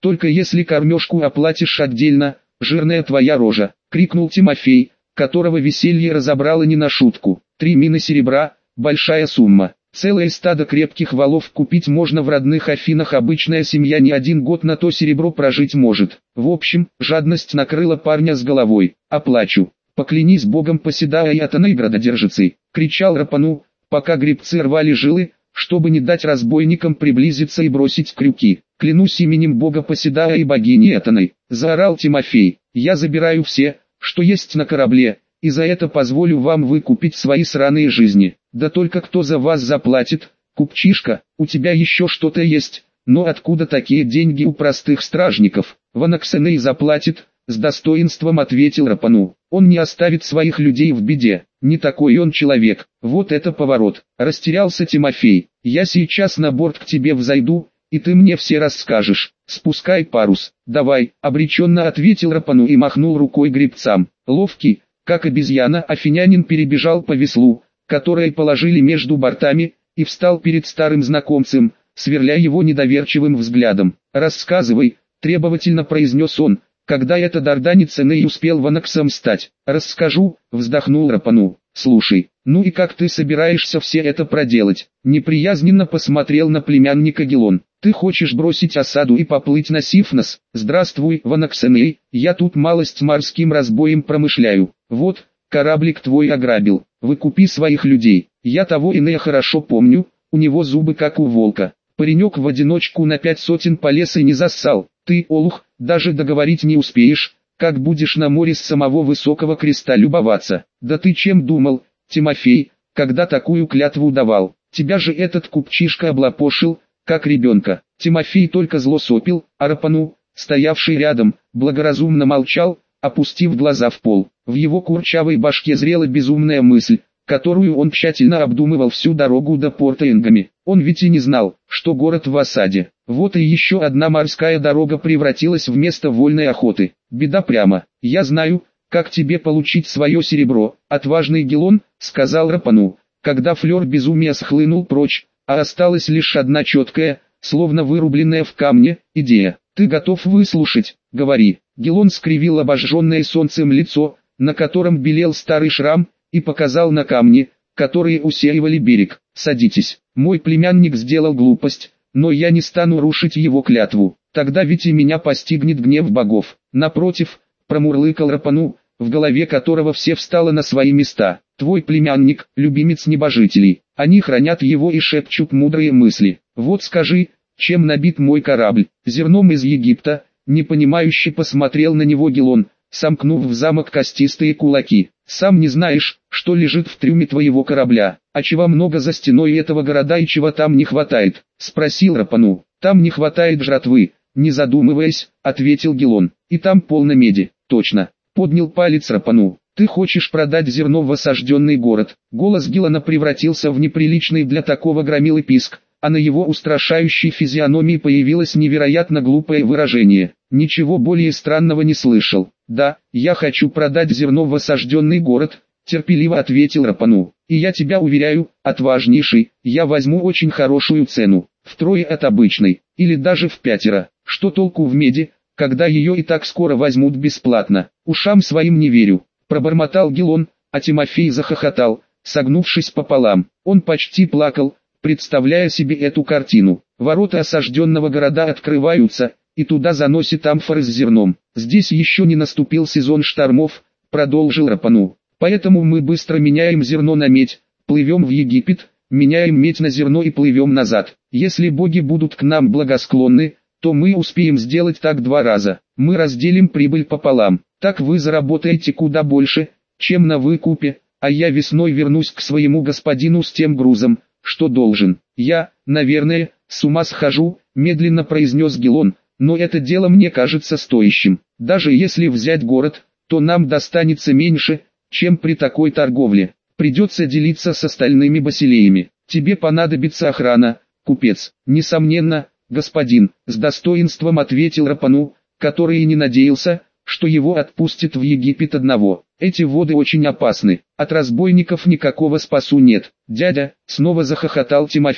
только если кормежку оплатишь отдельно, жирная твоя рожа, крикнул Тимофей, которого веселье разобрало не на шутку. 3 мины серебра, большая сумма. Целое стадо крепких валов купить можно в родных Афинах, обычная семья не 1 год на то серебро прожить может. В общем, жадность накрыла парня с головой. «Оплачу. Поклянись Богом, Поседая и Атаной градодержицей!» — кричал Рапану, пока гребцы рвали жилы, чтобы не дать разбойникам приблизиться и бросить крюки. «Клянусь именем Бога Поседая и богини Атаной!» — заорал Тимофей. «Я забираю все, что есть на корабле, и за это позволю вам выкупить свои сраные жизни. Да только кто за вас заплатит? Купчишка, у тебя еще что-то есть, но откуда такие деньги у простых стражников?» «Ванаксеней заплатит», — с достоинством ответил Рапану. «Он не оставит своих людей в беде, не такой он человек». «Вот это поворот!» — растерялся Тимофей. «Я сейчас на борт к тебе взойду, и ты мне все расскажешь. Спускай парус». «Давай», — обреченно ответил Рапану и махнул рукой гребцам. Ловкий, как обезьяна, афинянин перебежал по веслу, которое положили между бортами, и встал перед старым знакомцем, сверля его недоверчивым взглядом. «Рассказывай», — требовательно произнес он, когда это дарданец Эней успел ванаксом стать. «Расскажу», — вздохнул Рапану. «Слушай, ну и как ты собираешься все это проделать?» Неприязненно посмотрел на племянника Гелон. «Ты хочешь бросить осаду и поплыть на Сифнос? Здравствуй, Ванакс Эней, я тут малость морским разбоем промышляю. Вот, кораблик твой ограбил, выкупи своих людей. Я того Энея хорошо помню, у него зубы как у волка. Паренек в одиночку на 5 сотен полез и не зассал. Ты, олух, даже договорить не успеешь, как будешь на море с самого высокого креста любоваться. Да ты чем думал, Тимофей, когда такую клятву давал? Тебя же этот купчишка облапошил, как ребенка». Тимофей только зло сопил, а Рапану, стоявший рядом, благоразумно молчал, опустив глаза в пол. В его курчавой башке зрела безумная мысль, которую он тщательно обдумывал всю дорогу до порта Энгами. Он ведь и не знал, что город в осаде. Вот и еще одна морская дорога превратилась в место вольной охоты. Беда прямо. «Я знаю, как тебе получить свое серебро, отважный Гелон», — сказал Рапану, когда флер безумия схлынул прочь, а осталась лишь одна четкая, словно вырубленная в камне, идея. «Ты готов выслушать? Говори». Гелон скривил обожженное солнцем лицо, на котором белел старый шрам, и показал на камни, которые усеивали берег. «Садитесь. Мой племянник сделал глупость, но я не стану рушить его клятву. Тогда ведь и меня постигнет гнев богов». «Напротив», — промурлыкал Рапану, в голове которого все встало на свои места. «Твой племянник — любимец небожителей. Они хранят его и шепчут мудрые мысли. Вот скажи, чем набит мой корабль?» «Зерном из Египта», — непонимающе посмотрел на него Гелон, сомкнув в замок костистые кулаки. «Сам не знаешь, что лежит в трюме твоего корабля, а чего много за стеной этого города и чего там не хватает?» — спросил Рапану. «Там не хватает жратвы», — не задумываясь, ответил Гелон. «И там полно меди». «Точно», — поднял палец Рапану. «Ты хочешь продать зерно в осажденный город?» Голос Гелона превратился в неприличный для такого громилы писк, а на его устрашающей физиономии появилось невероятно глупое выражение. «Ничего более странного не слышал». «Да, я хочу продать зерно в осажденный город», — терпеливо ответил Рапану. «И я тебя уверяю, отважнейший, я возьму очень хорошую цену, втрое от обычной, или даже в 5. Что толку в меди, когда ее и так скоро возьмут бесплатно?» «Ушам своим не верю», — пробормотал Гелон, а Тимофей захохотал, согнувшись пополам. Он почти плакал, представляя себе эту картину. Ворота осажденного города открываются, и туда заносит амфоры с зерном. «Здесь еще не наступил сезон штормов», — продолжил Рапану. «Поэтому мы быстро меняем зерно на медь, плывем в Египет, меняем медь на зерно и плывем назад. Если боги будут к нам благосклонны, то мы успеем сделать так 2 раза. Мы разделим прибыль пополам. Так вы заработаете куда больше, чем на выкупе, а я весной вернусь к своему господину с тем грузом, что должен». «Я, наверное, с ума схожу», — медленно произнес Гелон, «но это дело мне кажется стоящим. Даже если взять город, то нам достанется меньше, чем при такой торговле. Придется делиться с остальными басилеями. Тебе понадобится охрана, купец». «Несомненно, господин», — с достоинством ответил Рапану, который и не надеялся, что его отпустят в Египет одного. «Эти воды очень опасны, от разбойников никакого спасу нет». «Дядя», — снова захохотал Тимофей,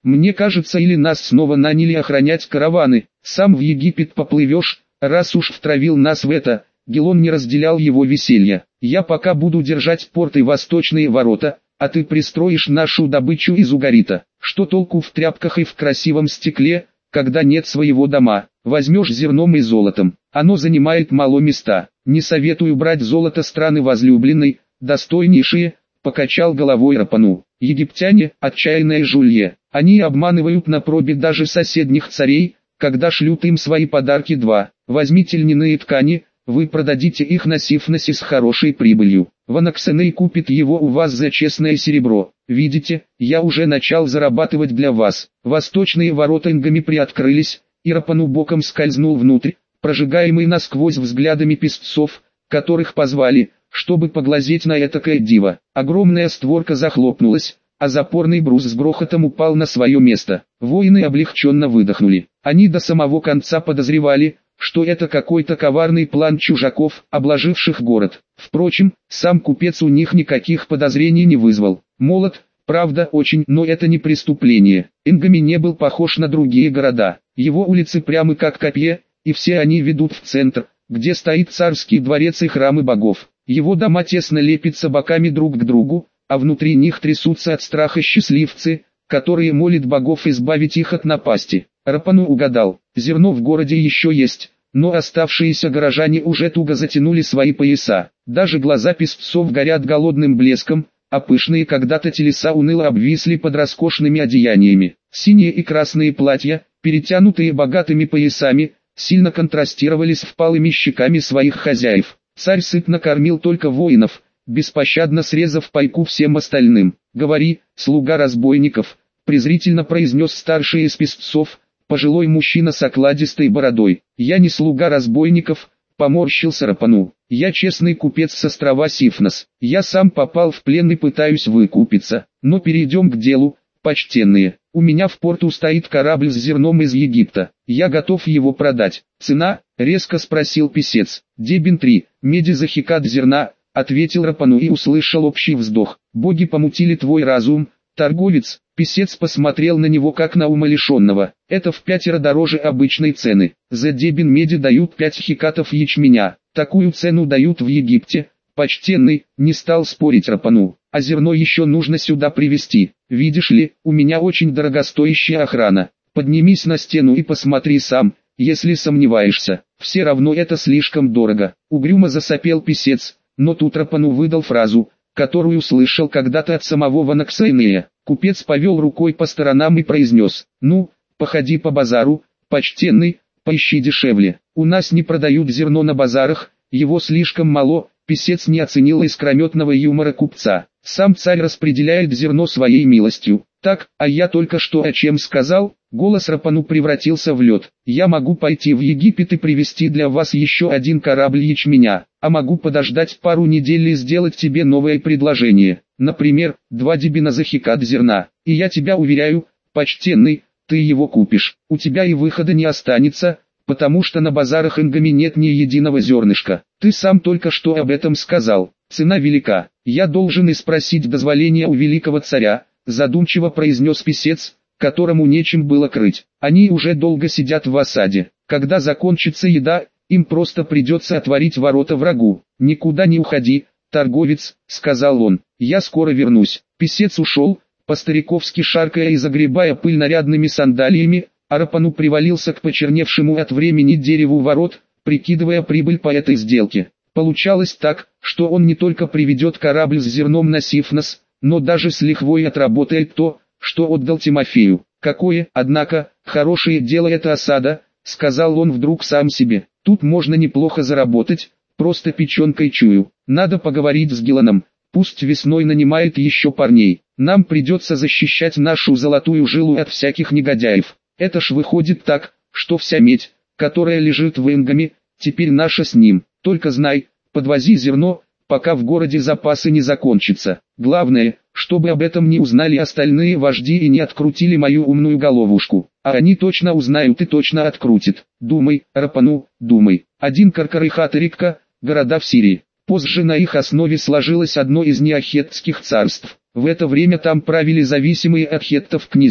Мне кажется, или нас снова наняли охранять караваны. Сам в Египет поплывешь, раз уж втравил нас в это. Гелон не разделял его веселья. Я пока буду держать порты восточные ворота, а ты пристроишь нашу добычу из угарита. Что толку в тряпках и в красивом стекле, когда нет своего дома? Возьмешь зерном и золотом, оно занимает мало места. Не советую брать золото страны возлюбленной, достойнейшие, покачал головой Рапану. Египтяне – отчаянные жулье, они обманывают на пробе даже соседних царей, когда шлют им свои подарки. 2. Возьмите льняные ткани, вы продадите их на Сифносе с хорошей прибылью. Ванаксеней купит его у вас за честное серебро. Видите, я уже начал зарабатывать для вас. Восточные ворота Ингами приоткрылись, и Рапану боком скользнул внутрь, прожигаемый насквозь взглядами песцов, которых позвали, чтобы поглазеть на этакое диво. Огромная створка захлопнулась, а запорный брус с грохотом упал на свое место. Воины облегченно выдохнули. Они до самого конца подозревали, что это какой-то коварный план чужаков, обложивших город. Впрочем, сам купец у них никаких подозрений не вызвал. Молод, правда, очень, но это не преступление. Ингами не был похож на другие города. Его улицы прямы как копья, и все они ведут в центр, где стоит царский дворец и храмы богов. Его дома тесно лепятся боками друг к другу, а внутри них трясутся от страха счастливцы, которые молят богов избавить их от напасти. Рапану угадал, зерно в городе еще есть, но оставшиеся горожане уже туго затянули свои пояса. Даже глаза песцов горят голодным блеском, а пышные когда-то телеса уныло обвисли под роскошными одеяниями. Синие и красные платья, перетянутые богатыми поясами, сильно контрастировали с впалыми щеками своих хозяев. Царь сытно кормил только воинов, беспощадно срезав пайку всем остальным. «Говори, слуга разбойников», — презрительно произнес старший из песцов, пожилой мужчина с окладистой бородой. «Я не слуга разбойников», — поморщился Рапану. «Я честный купец с острова Сифнос. Я сам попал в плен и пытаюсь выкупиться. Но перейдем к делу, почтенные. У меня в порту стоит корабль с зерном из Египта. Я готов его продать. Цена?» — резко спросил писец. «Дебен 3, меди за хикат зерна», — ответил Рапану и услышал общий вздох. «Боги помутили твой разум, торговец». Писец посмотрел на него как на умалишенного. «Это в 5 дороже обычной цены. За дебен меди дают 5 хикатов ячменя. Такую цену дают в Египте». Почтенный, не стал спорить Рапану. «А зерно еще нужно сюда привезти. Видишь ли, у меня очень дорогостоящая охрана. Поднимись на стену и посмотри сам, если сомневаешься. Все равно это слишком дорого». Угрюмо засопел писец, но тут Рапану выдал фразу, которую слышал когда-то от самого Ванаксенея. Купец повел рукой по сторонам и произнес: «Ну, походи по базару, почтенный, поищи дешевле. У нас не продают зерно на базарах, его слишком мало». Писец не оценил искрометного юмора купца. «Сам царь распределяет зерно своей милостью». «Так, а я только что о чем сказал?» Голос Рапану превратился в лед. «Я могу пойти в Египет и привезти для вас еще один корабль ячменя, а могу подождать пару недель и сделать тебе новое предложение. Например, 2 дебена за хикат зерна. И я тебя уверяю, почтенный, ты его купишь. У тебя и выхода не останется, потому что на базарах Ингами нет ни единого зернышка. Ты сам только что об этом сказал. Цена велика. Я должен и спросить дозволения у великого царя», задумчиво произнес писец, которому нечем было крыть. «Они уже долго сидят в осаде. Когда закончится еда, им просто придется отворить ворота врагу. Никуда не уходи, торговец», — сказал он. «Я скоро вернусь». Писец ушел, по-стариковски шаркая и загребая пыль нарядными сандалиями, а Рапану привалился к почерневшему от времени дереву ворот, прикидывая прибыль по этой сделке. Получалось так, что он не только приведет корабль с зерном на Сифнос, но даже с лихвой отработает то, что отдал Тимофею. «Какое, однако, хорошее дело эта осада», — сказал он вдруг сам себе. «Тут можно неплохо заработать, просто печенкой чую. Надо поговорить с Гелоном, пусть весной нанимает еще парней. Нам придется защищать нашу золотую жилу от всяких негодяев. Это ж выходит так, что вся медь, которая лежит в Ингаме, теперь наша с ним. Только знай, подвози зерно, пока в городе запасы не закончатся. Главное, чтобы об этом не узнали остальные вожди и не открутили мою умную головушку. А они точно узнают и точно открутят. Думай, Рапану, думай». Один Каркар и Хатарикка, города в Сирии. Позже на их основе сложилось одно из неохеттских царств. В это время там правили зависимые от хеттов князья.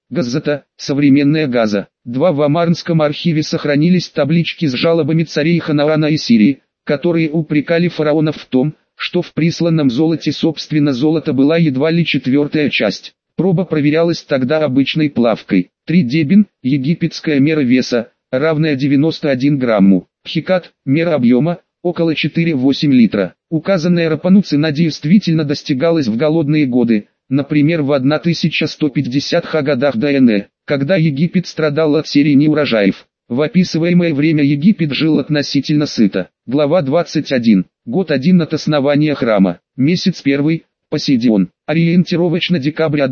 Газета, современная Газа. 2. В Амарнском архиве сохранились таблички с жалобами царей Ханаана и Сирии, которые упрекали фараонов в том, что в присланном золоте собственно золота была едва ли 1/4 часть. Проба проверялась тогда обычной плавкой. 3. Дебин, египетская мера веса, равная 91 грамму. Хикат, мера объема, около 4,8 литра. Указанная Рапану цена действительно достигалась в голодные годы, например в 1150-х годах ДНЭ, когда Египет страдал от серии неурожаев. В описываемое время Египет жил относительно сыто. Глава 21. Год 1 от основания храма. Месяц 1. Посейдион. Ориентировочно декабрь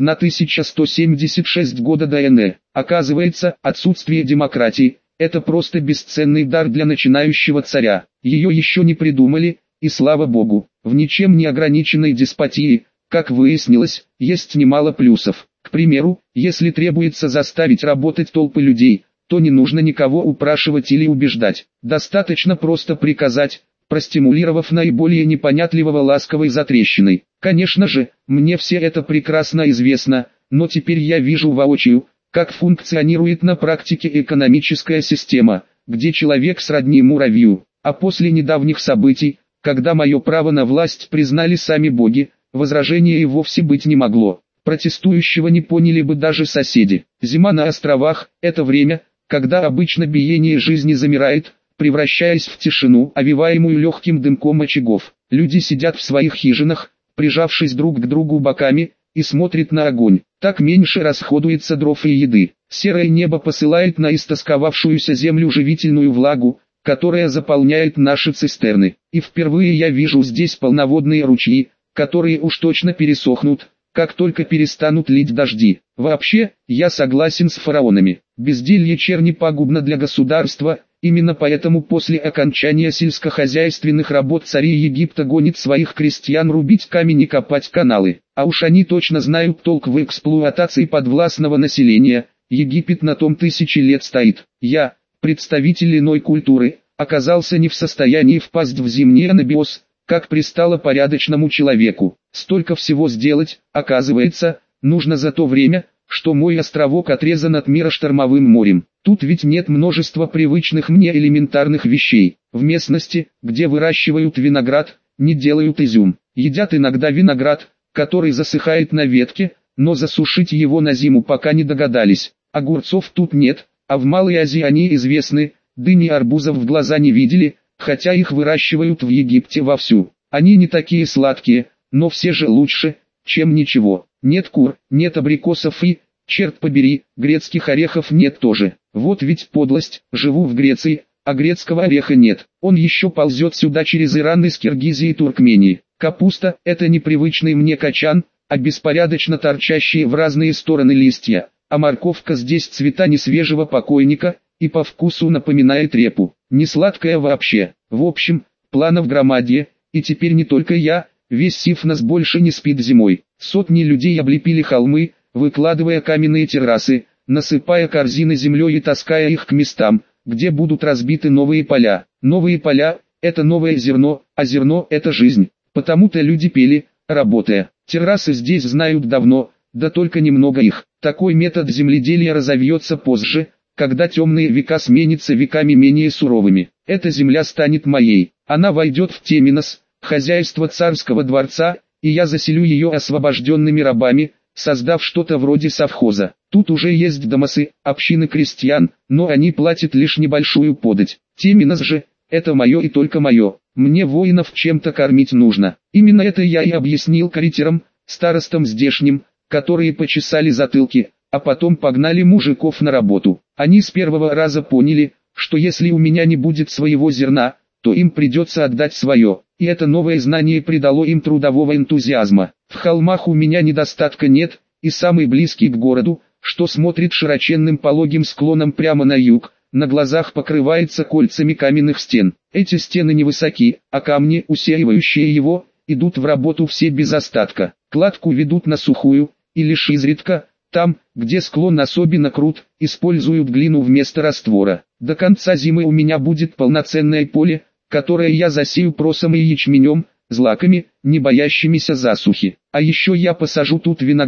1176 года ДНЭ. Оказывается, отсутствие демократии – это просто бесценный дар для начинающего царя. Ее еще не придумали, и слава богу, в ничем не ограниченной деспотии, как выяснилось, есть немало плюсов. К примеру, если требуется заставить работать толпы людей, то не нужно никого упрашивать или убеждать. Достаточно просто приказать, простимулировав наиболее непонятливого ласковой затрещиной. Конечно же, мне все это прекрасно известно, но теперь я вижу воочию, как функционирует на практике экономическая система, где человек сродни муравью. А после недавних событий, когда мое право на власть признали сами боги, возражения и вовсе быть не могло. Протестующего не поняли бы даже соседи. Зима на островах – это время, когда обычно биение жизни замирает, превращаясь в тишину, овиваемую легким дымком очагов. Люди сидят в своих хижинах, прижавшись друг к другу боками, и смотрят на огонь. Так меньше расходуется дров и еды. Серое небо посылает на истосковавшуюся землю живительную влагу, которая заполняет наши цистерны. И впервые я вижу здесь полноводные ручьи, которые уж точно пересохнут, как только перестанут лить дожди. Вообще, я согласен с фараонами. Безделье черни пагубно для государства, именно поэтому после окончания сельскохозяйственных работ цари Египта гонят своих крестьян рубить камень и копать каналы. А уж они точно знают толк в эксплуатации подвластного населения. Египет на том 1000 лет стоит. Я, представитель иной культуры, оказался не в состоянии впасть в зимний анабиоз, как пристало порядочному человеку. Столько всего сделать, оказывается, нужно за то время, что мой островок отрезан от мира штормовым морем. Тут ведь нет множества привычных мне элементарных вещей. В местности, где выращивают виноград, не делают изюм. Едят иногда виноград, который засыхает на ветке, но засушить его на зиму пока не догадались. Огурцов тут нет, а в Малой Азии они известны, дыни и арбузов в глаза не видели, хотя их выращивают в Египте вовсю. Они не такие сладкие, но все же лучше, чем ничего. Нет кур, нет абрикосов и, черт побери, грецких орехов нет тоже. Вот ведь подлость, живу в Греции, а грецкого ореха нет. Он еще ползет сюда через Иран из Киргизии и Туркмении. Капуста – это непривычный мне качан, а беспорядочно торчащие в разные стороны листья. А морковка здесь цвета несвежего покойника, и по вкусу напоминает репу. Не сладкая вообще. В общем, планов громадье, и теперь не только я, весь Сифнос больше не спит зимой. Сотни людей облепили холмы, выкладывая каменные террасы, насыпая корзины землей и таская их к местам, где будут разбиты новые поля. Новые поля – это новое зерно, а зерно – это жизнь. Потому-то люди пели, работая. Террасы здесь знают давно, да только немного их. Такой метод земледелия разовьется позже, когда темные века сменятся веками менее суровыми. Эта земля станет моей. Она войдет в Теменос, хозяйство царского дворца, и я заселю ее освобожденными рабами, создав что-то вроде совхоза. Тут уже есть домосы, общины крестьян, но они платят лишь небольшую подать. Теменос же – это мое и только мое. Мне воинов чем-то кормить нужно. Именно это я и объяснил каритерам, старостам здешним, которые почесали затылки, а потом погнали мужиков на работу. Они с первого раза поняли, что если у меня не будет своего зерна, то им придется отдать свое, и это новое знание придало им трудового энтузиазма. В холмах у меня недостатка нет, и самый близкий к городу, что смотрит широченным пологим склоном прямо на юг, на глазах покрывается кольцами каменных стен. Эти стены невысоки, а камни, усеивающие его, идут в работу все без остатка. Кладку ведут на сухую, и лишь изредка, там, где склон особенно крут, используют глину вместо раствора. До конца зимы у меня будет полноценное поле, которое я засею просом и ячменем, злаками, не боящимися засухи. А еще я посажу тут виноград,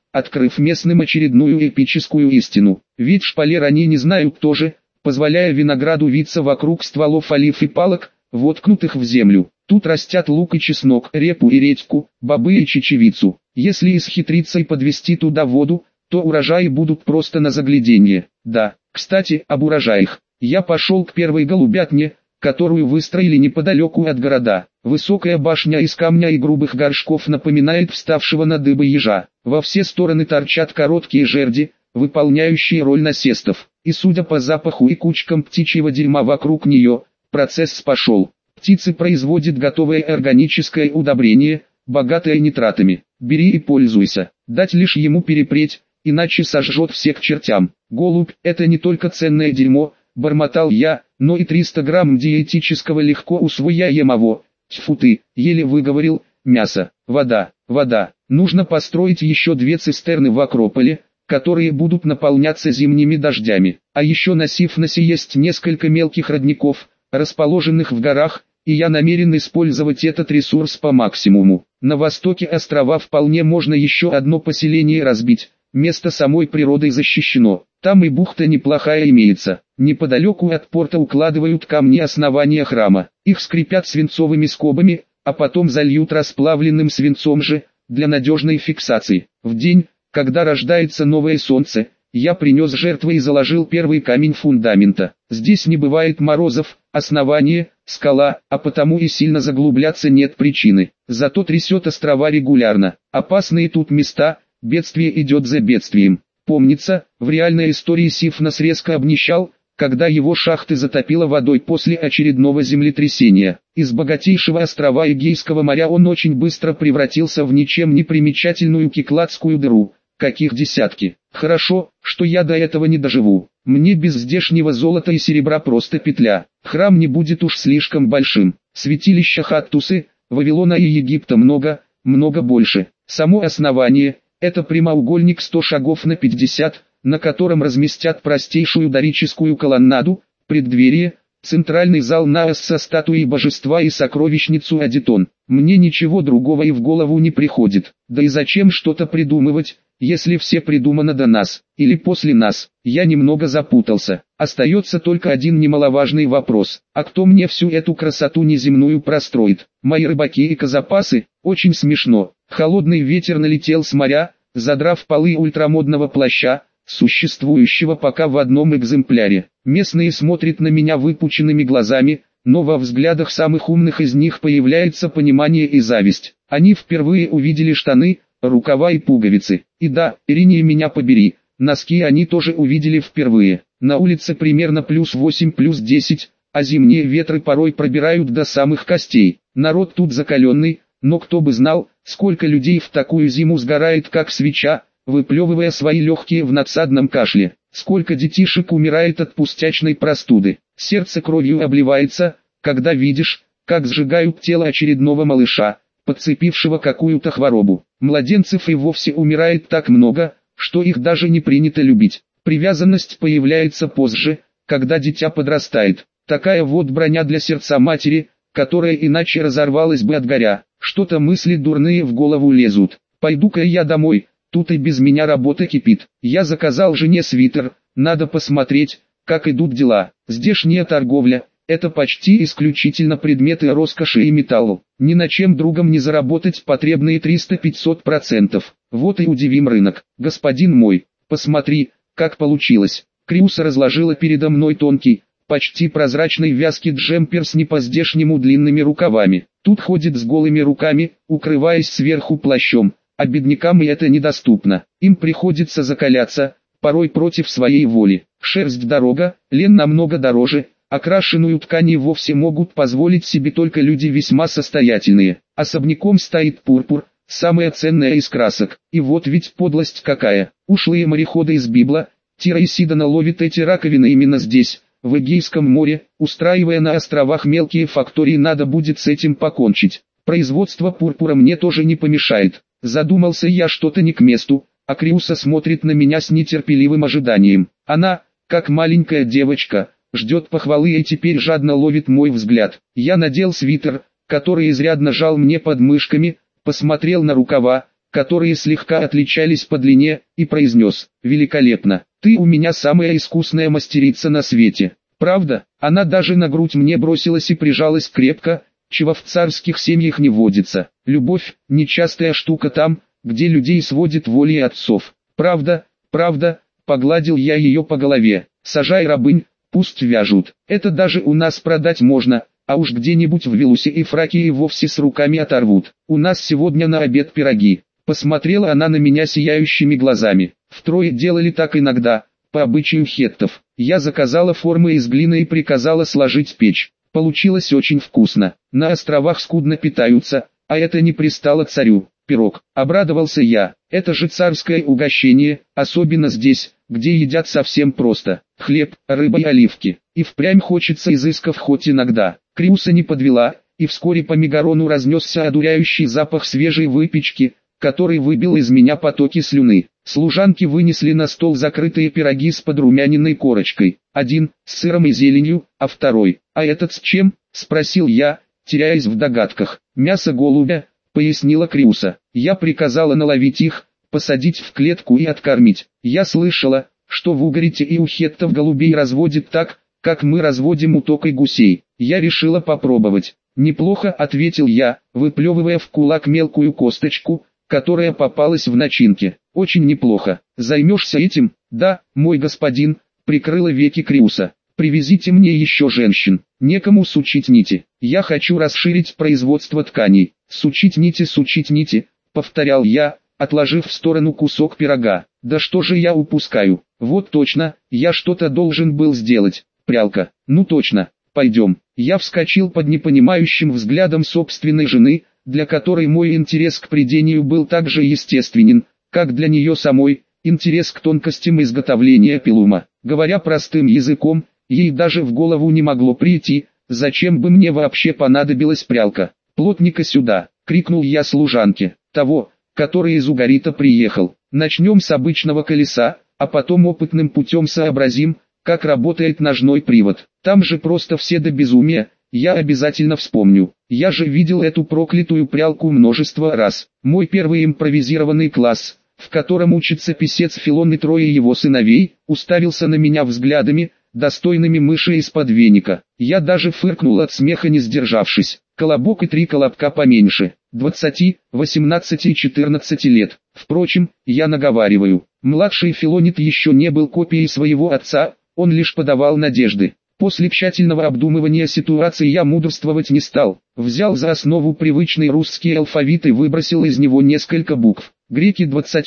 открыв местным очередную эпическую истину. Ведь шпалер они не знают тоже, позволяя винограду виться вокруг стволов олив и палок, воткнутых в землю. Тут растят лук и чеснок, репу и редьку, бобы и чечевицу. Если исхитриться и подвести туда воду, то урожаи будут просто на загляденье. Да, кстати, об урожаях. Я пошел к первой голубятне, которую выстроили неподалеку от города. Высокая башня из камня и грубых горшков напоминает вставшего на дыбы ежа. Во все стороны торчат короткие жерди, выполняющие роль насестов. И судя по запаху и кучкам птичьего дерьма вокруг нее, процесс пошел. Птицы производят готовое органическое удобрение, богатое нитратами. Бери и пользуйся. Дать лишь ему перепреть, иначе сожжет всех к чертям. Голубь – это не только ценное дерьмо, бормотал я, но и 300 грамм диетического легко усвояемого, тьфу ты, еле выговорил, мясо, вода, вода. Нужно построить еще 2 цистерны в Акрополе, которые будут наполняться зимними дождями. А еще на Сифносе есть несколько мелких родников, расположенных в горах, и я намерен использовать этот ресурс по максимуму. На востоке острова вполне можно еще одно поселение разбить, место самой природой защищено. Там и бухта неплохая имеется. Неподалеку от порта укладывают камни основания храма. Их скрепят свинцовыми скобами, а потом зальют расплавленным свинцом же, для надежной фиксации. В день, когда рождается новое солнце, я принес жертвы и заложил первый камень фундамента. Здесь не бывает морозов, основание, скала, а потому и сильно заглубляться нет причины. Зато трясет острова регулярно. Опасные тут места, бедствие идет за бедствием. Помнится, в реальной истории Сифнос резко обнищал, когда его шахты затопило водой после очередного землетрясения. Из богатейшего острова Эгейского моря он очень быстро превратился в ничем не примечательную кикладскую дыру, каких десятки. Хорошо, что я до этого не доживу. Мне без здешнего золота и серебра просто петля. Храм не будет уж слишком большим. Святилища Хаттусы, Вавилона и Египта много, много больше. Само основание – это прямоугольник 100 шагов на 50, на котором разместят простейшую дорическую колоннаду, преддверие, центральный зал Наос со статуей божества и сокровищницу Адитон. Мне ничего другого и в голову не приходит. Да и зачем что-то придумывать, если все придумано до нас, или после нас? Я немного запутался. Остается только один немаловажный вопрос. А кто мне всю эту красоту неземную простроит? Мои рыбаки и козапасы? Очень смешно. Холодный ветер налетел с моря, задрав полы ультрамодного плаща, существующего пока в одном экземпляре. Местные смотрят на меня выпученными глазами, но во взглядах самых умных из них появляется понимание и зависть. Они впервые увидели штаны, рукава и пуговицы. И да, Ирине меня побери, носки они тоже увидели впервые. На улице примерно +8, +10, а зимние ветры порой пробирают до самых костей. Народ тут закаленный, но кто бы знал, сколько людей в такую зиму сгорает как свеча, выплевывая свои легкие в надсадном кашле. Сколько детишек умирает от пустячной простуды. Сердце кровью обливается, когда видишь, как сжигают тело очередного малыша, подцепившего какую-то хворобу. Младенцев и вовсе умирает так много, что их даже не принято любить. Привязанность появляется позже, когда дитя подрастает. Такая вот броня для сердца матери, которая иначе разорвалась бы от горя. Что-то мысли дурные в голову лезут. Пойду-ка я домой, тут и без меня работа кипит. Я заказал жене свитер, надо посмотреть, как идут дела. Здешняя торговля – это почти исключительно предметы роскоши и металлу. Ни на чем другом не заработать потребные 300-500%. Вот и удивим рынок. Господин мой, посмотри, как получилось. Криуса разложила передо мной тонкий, почти прозрачный вязкий джемпер с не по-здешнему длинными рукавами. Тут ходит с голыми руками, укрываясь сверху плащом, а беднякам и это недоступно. Им приходится закаляться, порой против своей воли. Шерсть дорога, лен намного дороже, окрашенную ткань и вовсе могут позволить себе только люди весьма состоятельные. Особняком стоит пурпур, самая ценная из красок. И вот ведь подлость какая. Ушлые мореходы из Библа, Тира и Сидона ловят эти раковины именно здесь, в Эгейском море, устраивая на островах мелкие фактории. Надо будет с этим покончить. Производство пурпура мне тоже не помешает. Задумался я что-то не к месту, а Криуса смотрит на меня с нетерпеливым ожиданием. Она, как маленькая девочка, ждет похвалы и теперь жадно ловит мой взгляд. Я надел свитер, который изрядно жал мне под мышками, посмотрел на рукава, которые слегка отличались по длине, и произнес: «Великолепно, ты у меня самая искусная мастерица на свете». Правда, она даже на грудь мне бросилась и прижалась крепко, чего в царских семьях не водится. Любовь – нечастая штука там, где людей сводит волей отцов. Правда, погладил я ее по голове. Сажай рабынь, пусть вяжут. Это даже у нас продать можно, а уж где-нибудь в Вилусе и Фракии и вовсе с руками оторвут. У нас сегодня на обед пироги. Посмотрела она на меня сияющими глазами. Втрое делали так иногда, по обычаю хеттов. Я заказала формы из глины и приказала сложить в печь. Получилось очень вкусно. На островах скудно питаются, а это не пристало царю. Пирог. Обрадовался я. Это же царское угощение, особенно здесь, где едят совсем просто. Хлеб, рыба и оливки. И впрямь хочется изысков хоть иногда. Криуса не подвела, и вскоре по Мегарону разнесся одуряющий запах свежей выпечки, который выбил из меня потоки слюны. Служанки вынесли на стол закрытые пироги с подрумяненной корочкой. Один, с сыром и зеленью, а второй. «А этот с чем?» – спросил я, теряясь в догадках. «Мясо голубя», – пояснила Криуса. «Я приказала наловить их, посадить в клетку и откормить. Я слышала, что в Угарите и у хеттов голубей разводят так, как мы разводим уток и гусей. Я решила попробовать». «Неплохо», – ответил я, выплевывая в кулак мелкую косточку, которая попалась в начинке. «Очень неплохо. Займешься этим?» «Да, мой господин», — прикрыла веки Криуса. «Привезите мне еще женщин. Некому сучить нити. Я хочу расширить производство тканей». Сучить нити», — повторял я, отложив в сторону кусок пирога. «Да что же я упускаю? Вот точно, я что-то должен был сделать. Прялка. Ну точно, пойдем». Я вскочил под непонимающим взглядом собственной жены, для которой мой интерес к прядению был так же естественен, как для нее самой, интерес к тонкостям изготовления пилума. Говоря простым языком, ей даже в голову не могло прийти, зачем бы мне вообще понадобилась прялка. «Плотника сюда!» — крикнул я служанке, того, который из Угарита приехал. «Начнем с обычного колеса, а потом опытным путем сообразим, как работает ножной привод. Там же просто все до безумия, я обязательно вспомню. Я же видел эту проклятую прялку множество раз. Мой первый импровизированный класс, в котором учится писец Филон и трое его сыновей, уставился на меня взглядами, достойными мыши из-под веника. Я даже фыркнул от смеха, не сдержавшись. Колобок и 3 колобка поменьше, 20, 18 и 14 лет. Впрочем, я наговариваю. Младший Филонит еще не был копией своего отца, он лишь подавал надежды. После тщательного обдумывания ситуации я мудрствовать не стал. Взял за основу привычный русский алфавит и выбросил из него несколько букв. Греки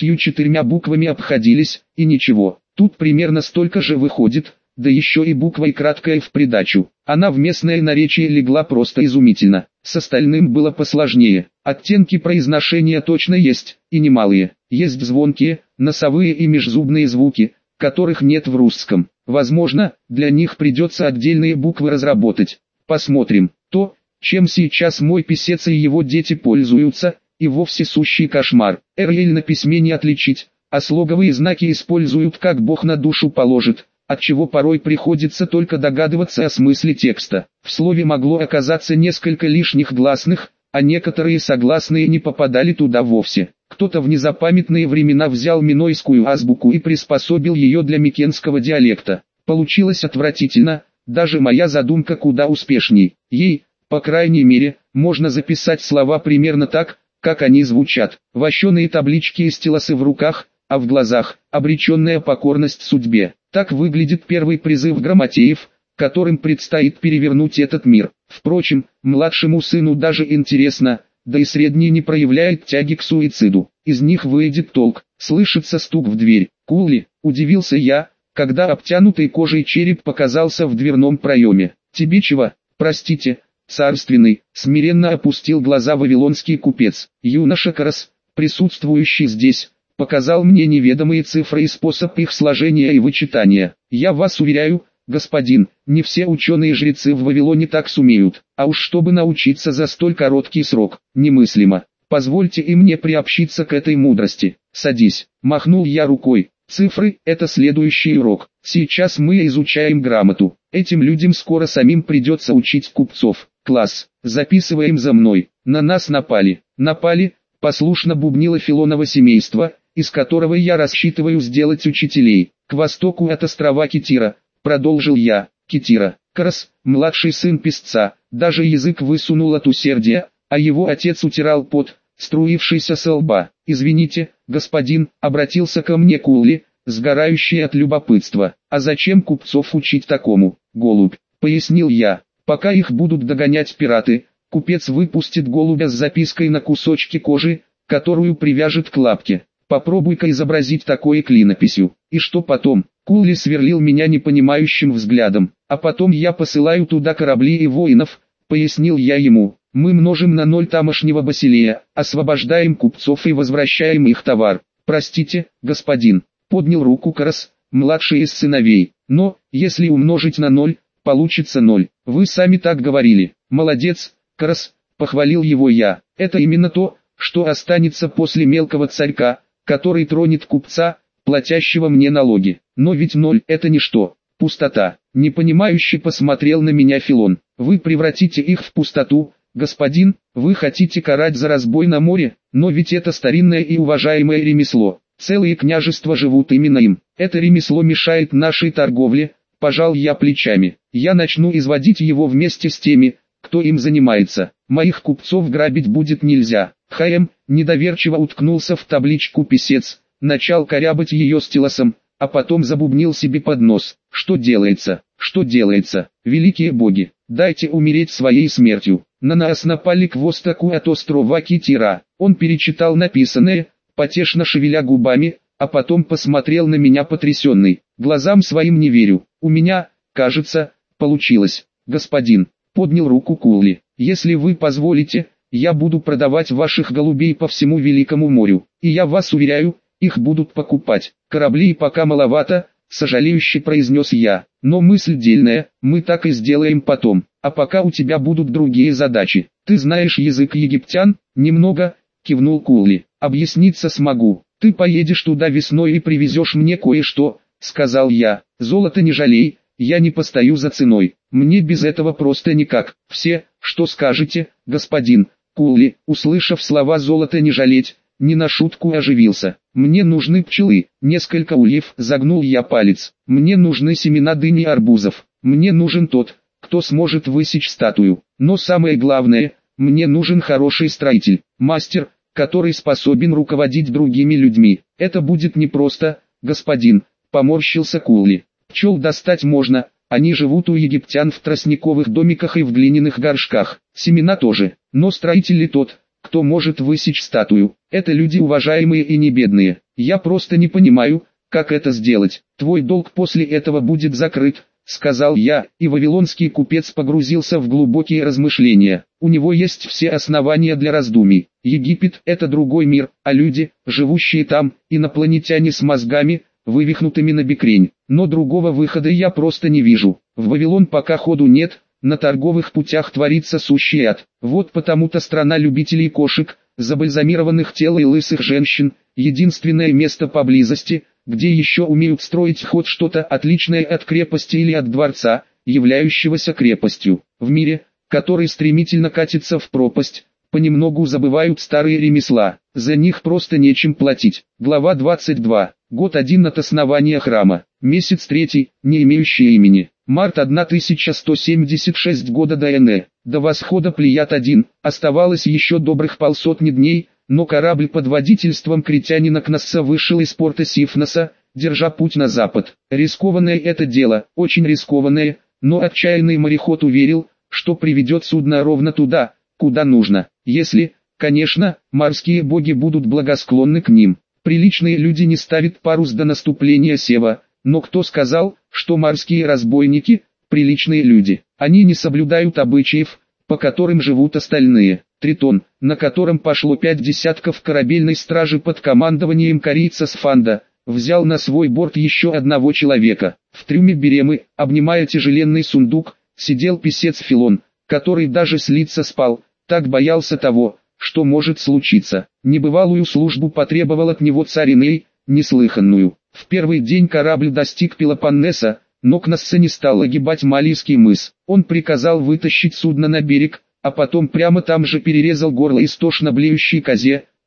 24 буквами обходились, и ничего. Тут примерно столько же выходит, да еще и буквой краткая в придачу. Она в местное наречие легла просто изумительно. С остальным было посложнее. Оттенки произношения точно есть, и немалые. Есть звонкие, носовые и межзубные звуки, которых нет в русском. Возможно, для них придется отдельные буквы разработать. Посмотрим. То, чем сейчас мой писец и его дети пользуются, и вовсе сущий кошмар. РЛ на письме не отличить, а слоговые знаки используют как Бог на душу положит, отчего порой приходится только догадываться о смысле текста. В слове могло оказаться несколько лишних гласных, а некоторые согласные не попадали туда вовсе. Кто-то в незапамятные времена взял минойскую азбуку и приспособил ее для микенского диалекта. Получилось отвратительно, даже моя задумка куда успешней. Ей, по крайней мере, можно записать слова примерно так, как они звучат. Вощеные таблички и стилосы в руках, а в глазах – обреченная покорность судьбе. Так выглядит первый призыв грамотеев, которым предстоит перевернуть этот мир. Впрочем, младшему сыну даже интересно, да и средний не проявляет тяги к суициду. Из них выйдет толк. Слышится стук в дверь. «Кулли», — удивился я, когда обтянутый кожей череп показался в дверном проеме. «Тебе чего?» «Простите, царственный», — смиренно опустил глаза вавилонский купец. Юноша Карас, присутствующий здесь, показал мне неведомые цифры и способ их сложения и вычитания. «Я вас уверяю, господин, не все ученые-жрецы в Вавилоне так сумеют, а уж чтобы научиться за столь короткий срок, немыслимо. Позвольте и мне приобщиться к этой мудрости. Садись», — махнул я рукой. «Цифры — это следующий урок. Сейчас мы изучаем грамоту. Этим людям скоро самим придется учить купцов. Класс, записываем за мной. На нас напали». «Напали?» послушно бубнило Филоново семейство, из которого я рассчитываю сделать учителей. К востоку от острова Китира, продолжил я, Китира, Карас, младший сын песца, даже язык высунул от усердия, а его отец утирал пот, струившийся со лба. «Извините, господин», — обратился ко мне Кулли, сгорающий от любопытства. «А зачем купцов учить такому, голубь?» — пояснил я. «Пока их будут догонять пираты, купец выпустит голубя с запиской на кусочке кожи, которую привяжет к лапке. Попробуй-ка изобразить такое клинописью. И что потом?» Кулли сверлил меня непонимающим взглядом. «А потом я посылаю туда корабли и воинов», — пояснил я ему. «Мы множим на 0 тамошнего Басилея, освобождаем купцов и возвращаем их товар». «Простите, господин», — поднял руку Карас, младший из сыновей. «Но, если умножить на 0, получится 0. Вы сами так говорили». «Молодец, Карас», — похвалил его я. «Это именно то, что останется после мелкого царька, который тронет купца, платящего мне налоги. Но ведь 0 — это ничто, пустота». Непонимающе посмотрел на меня Филон. «Вы превратите их в пустоту, господин, вы хотите карать за разбой на море, но ведь это старинное и уважаемое ремесло. Целые княжества живут именно им. Это ремесло мешает нашей торговле», — пожал я плечами. «Я начну изводить его вместе с теми, кто им занимается. Моих купцов грабить будет нельзя». Хаем недоверчиво уткнулся в табличку «Писец», начал корябать ее стилосом, а потом забубнил себе под нос. «Что делается? Что делается? Великие боги, дайте умереть своей смертью. На нас напали к востоку от острова Китира». Он перечитал написанное, потешно шевеля губами, а потом посмотрел на меня потрясенный. «Глазам своим не верю. У меня, кажется, получилось, господин», — поднял руку Кулли. «Если вы позволите, я буду продавать ваших голубей по всему Великому морю, и я вас уверяю, их будут покупать. Кораблей пока маловато», — сожалеюще произнес я. «Но мысль дельная, мы так и сделаем потом. А пока у тебя будут другие задачи. Ты знаешь язык египтян?» «Немного», — кивнул Кулли. «Объясниться смогу. Ты поедешь туда весной и привезешь мне кое-что», — сказал я. «Золото не жалей, я не постою за ценой. Мне без этого просто никак. Все, что скажете, господин». Кулли, услышав слова «золото не жалеть», не на шутку оживился. «Мне нужны пчелы, несколько ульев», — загнул я палец. «Мне нужны семена дыни и арбузов. Мне нужен тот, кто сможет высечь статую. Но самое главное, мне нужен хороший строитель, мастер, который способен руководить другими людьми. Это будет непросто, господин», — поморщился Кулли. «Пчел достать можно, они живут у египтян в тростниковых домиках и в глиняных горшках. Семена тоже, но строитель ли тот, кто может высечь статую? Это люди уважаемые и не бедные. Я просто не понимаю, как это сделать. Твой долг после этого будет закрыт», — сказал я, и вавилонский купец погрузился в глубокие размышления. У него есть все основания для раздумий. Египет — это другой мир, а люди, живущие там, инопланетяне с мозгами, вывихнутыми на бекрень. Но другого выхода я просто не вижу. В Вавилон пока ходу нет, на торговых путях творится сущий ад. Вот потому-то страна любителей кошек, забальзамированных тел и лысых женщин, единственное место поблизости, где еще умеют строить хоть что-то отличное от крепости или от дворца, являющегося крепостью. В мире, который стремительно катится в пропасть, понемногу забывают старые ремесла, за них просто нечем платить. Глава 22. Год 1 от основания храма. Месяц 3, не имеющий имени. Март 1176 года до н.э. До восхода Плеяд-1, оставалось еще добрых полсотни дней, но корабль под водительством критянина Кнасса вышел из порта Сифноса, держа путь на запад. Рискованное это дело, очень рискованное, но отчаянный мореход уверил, что приведет судно ровно туда, куда нужно, если, конечно, морские боги будут благосклонны к ним. Приличные люди не ставят парус до наступления сева, но кто сказал, что морские разбойники – приличные люди? Они не соблюдают обычаев, по которым живут остальные. Тритон, на котором пошло 5 десятков корабельной стражи под командованием корейца Сфанда, взял на свой борт еще одного человека. В трюме Беремы, обнимая тяжеленный сундук, сидел писец Филон, который даже слиться спал, так боялся того, что может случиться. Небывалую службу потребовал от него царь Эней, неслыханную. В первый день корабль достиг Пелопоннеса, но Кнасса не стал огибать Малийский мыс. Он приказал вытащить судно на берег, а потом прямо там же перерезал горло истошно блеющей козе,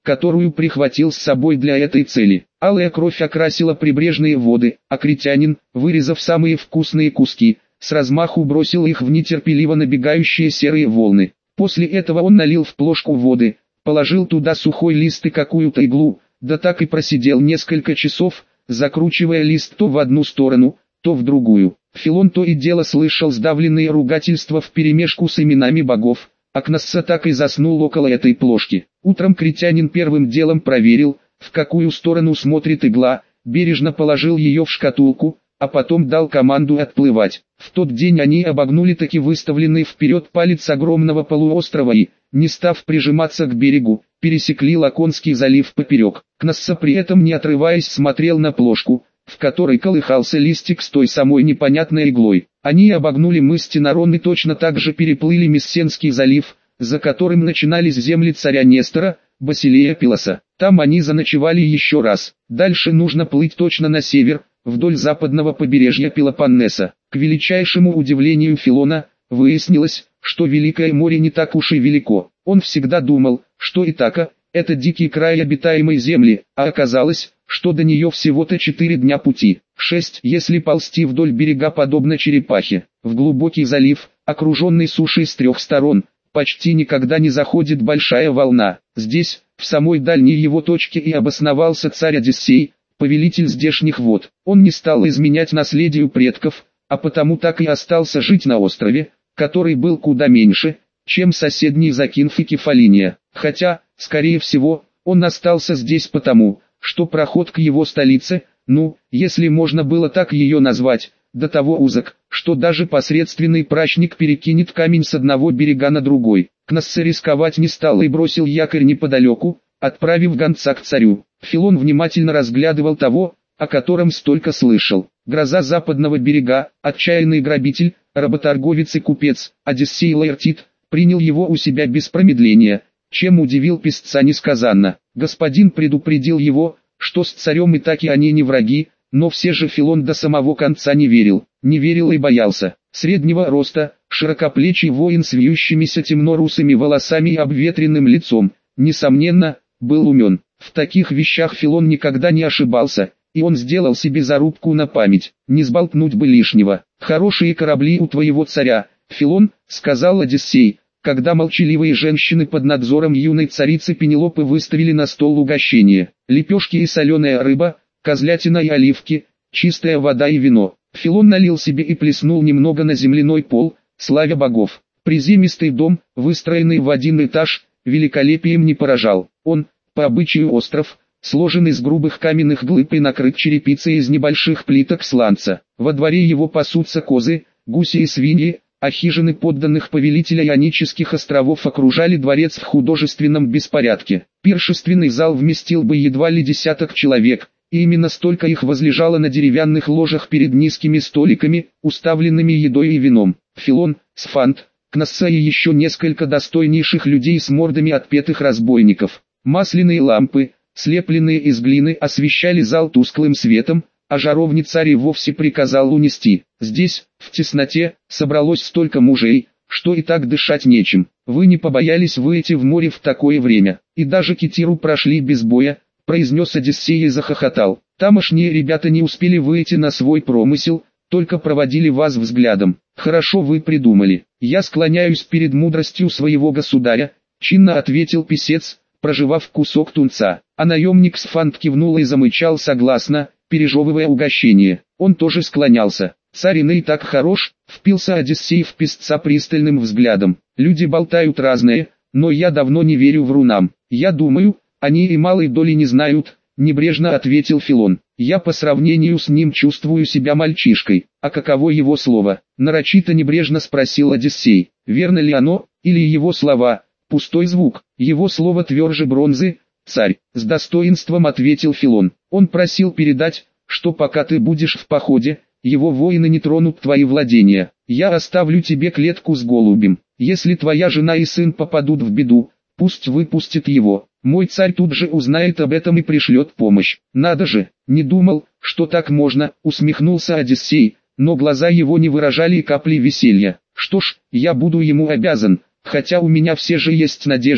которую прихватил с собой для этой цели. Алая кровь окрасила прибрежные воды, а критянин, вырезав самые вкусные куски, с размаху бросил их в нетерпеливо набегающие серые волны. После этого он налил в плошку воды, положил туда сухой лист и какую-то иглу, да так и просидел несколько часов, закручивая лист то в одну сторону, то в другую. Филон то и дело слышал сдавленные ругательства вперемешку с именами богов, а Кнасса так и заснул около этой плошки. Утром критянин первым делом проверил, в какую сторону смотрит игла, бережно положил ее в шкатулку, а потом дал команду отплывать. В тот день они обогнули таки выставленный вперед палец огромного полуострова и, не став прижиматься к берегу, пересекли Лаконский залив поперек. Кнасса при этом не отрываясь смотрел на плошку, в которой колыхался листик с той самой непонятной иглой. Они обогнули мыс Тинарон и точно так же переплыли Мессенский залив, за которым начинались земли царя Нестора, Басилея Пилоса. Там они заночевали еще раз. Дальше нужно плыть точно на север, вдоль западного побережья Пелопоннеса. К величайшему удивлению Филона, выяснилось, что Великое море не так уж и велико. Он всегда думал, что Итака – это дикий край обитаемой земли, а оказалось, что до нее всего-то 4 дня пути. 6, если ползти вдоль берега подобно черепахе. В глубокий залив, окруженный сушей с 3 сторон, почти никогда не заходит большая волна. Здесь, в самой дальней его точке и обосновался царь Одиссей, повелитель здешних вод. Он не стал изменять наследию предков, а потому так и остался жить на острове, который был куда меньше, чем соседние Закинф и Кефалиния. Хотя, скорее всего, он остался здесь потому, что проход к его столице, если можно было так ее назвать, до того узок, что даже посредственный прачник перекинет камень с одного берега на другой. Кнасса рисковать не стал и бросил якорь неподалеку, отправив гонца к царю. Филон внимательно разглядывал того, о котором столько слышал. Гроза западного берега, отчаянный грабитель, работорговец и купец, Одиссей Лаэртит, принял его у себя без промедления, чем удивил писца несказанно. Господин предупредил его, что с царем Итаки они не враги, но все же Филон до самого конца не верил. Не верил и боялся. Среднего роста, широкоплечий воин с вьющимися темно-русыми волосами и обветренным лицом, несомненно, был умен. В таких вещах Филон никогда не ошибался, и он сделал себе зарубку на память, не сболтнуть бы лишнего. «Хорошие корабли у твоего царя, Филон», — сказал Одиссей, когда молчаливые женщины под надзором юной царицы Пенелопы выставили на стол угощение. Лепешки и соленая рыба, козлятина и оливки, чистая вода и вино. Филон налил себе и плеснул немного на земляной пол, славя богов. Приземистый дом, выстроенный в один этаж, великолепием не поражал. Он, по обычаю остров, сложен из грубых каменных глыб и накрыт черепицей из небольших плиток сланца. Во дворе его пасутся козы, гуси и свиньи, а хижины подданных повелителя Ионических островов окружали дворец в художественном беспорядке. Пиршественный зал вместил бы едва ли 10 человек, и именно столько их возлежало на деревянных ложах перед низкими столиками, уставленными едой и вином. Филон, Сфант, Кнасса и еще несколько достойнейших людей с мордами отпетых разбойников. Масляные лампы, слепленные из глины, освещали зал тусклым светом, а жаровни царь и вовсе приказал унести. Здесь, в тесноте, собралось столько мужей, что и так дышать нечем. Вы не побоялись выйти в море в такое время, и даже Китиру прошли без боя, произнес Одиссей и захохотал. Тамошние ребята не успели выйти на свой промысел, только проводили вас взглядом. Хорошо вы придумали. Я склоняюсь перед мудростью своего государя, чинно ответил писец, прожевав кусок тунца. А наемник Сфант кивнул и замычал согласно, пережевывая угощение. Он тоже склонялся. Царь и так хорош, впился Одиссей в писца пристальным взглядом. Люди болтают разное, но я давно не верю врунам. Я думаю, они и малой доли не знают, небрежно ответил Филон. Я по сравнению с ним чувствую себя мальчишкой. А каково его слово? Нарочито небрежно спросил Одиссей. Верно ли оно, или его слова? Пустой звук. Его слово тверже бронзы. Царь, с достоинством ответил Филон. Он просил передать, что пока ты будешь в походе, его воины не тронут твои владения. Я оставлю тебе клетку с голубем. Если твоя жена и сын попадут в беду, пусть выпустит его. Мой царь тут же узнает об этом и пришлет помощь. Надо же, не думал, что так можно, усмехнулся Одиссей, но глаза его не выражали и капли веселья. Что ж, я буду ему обязан, хотя у меня все же есть надежда,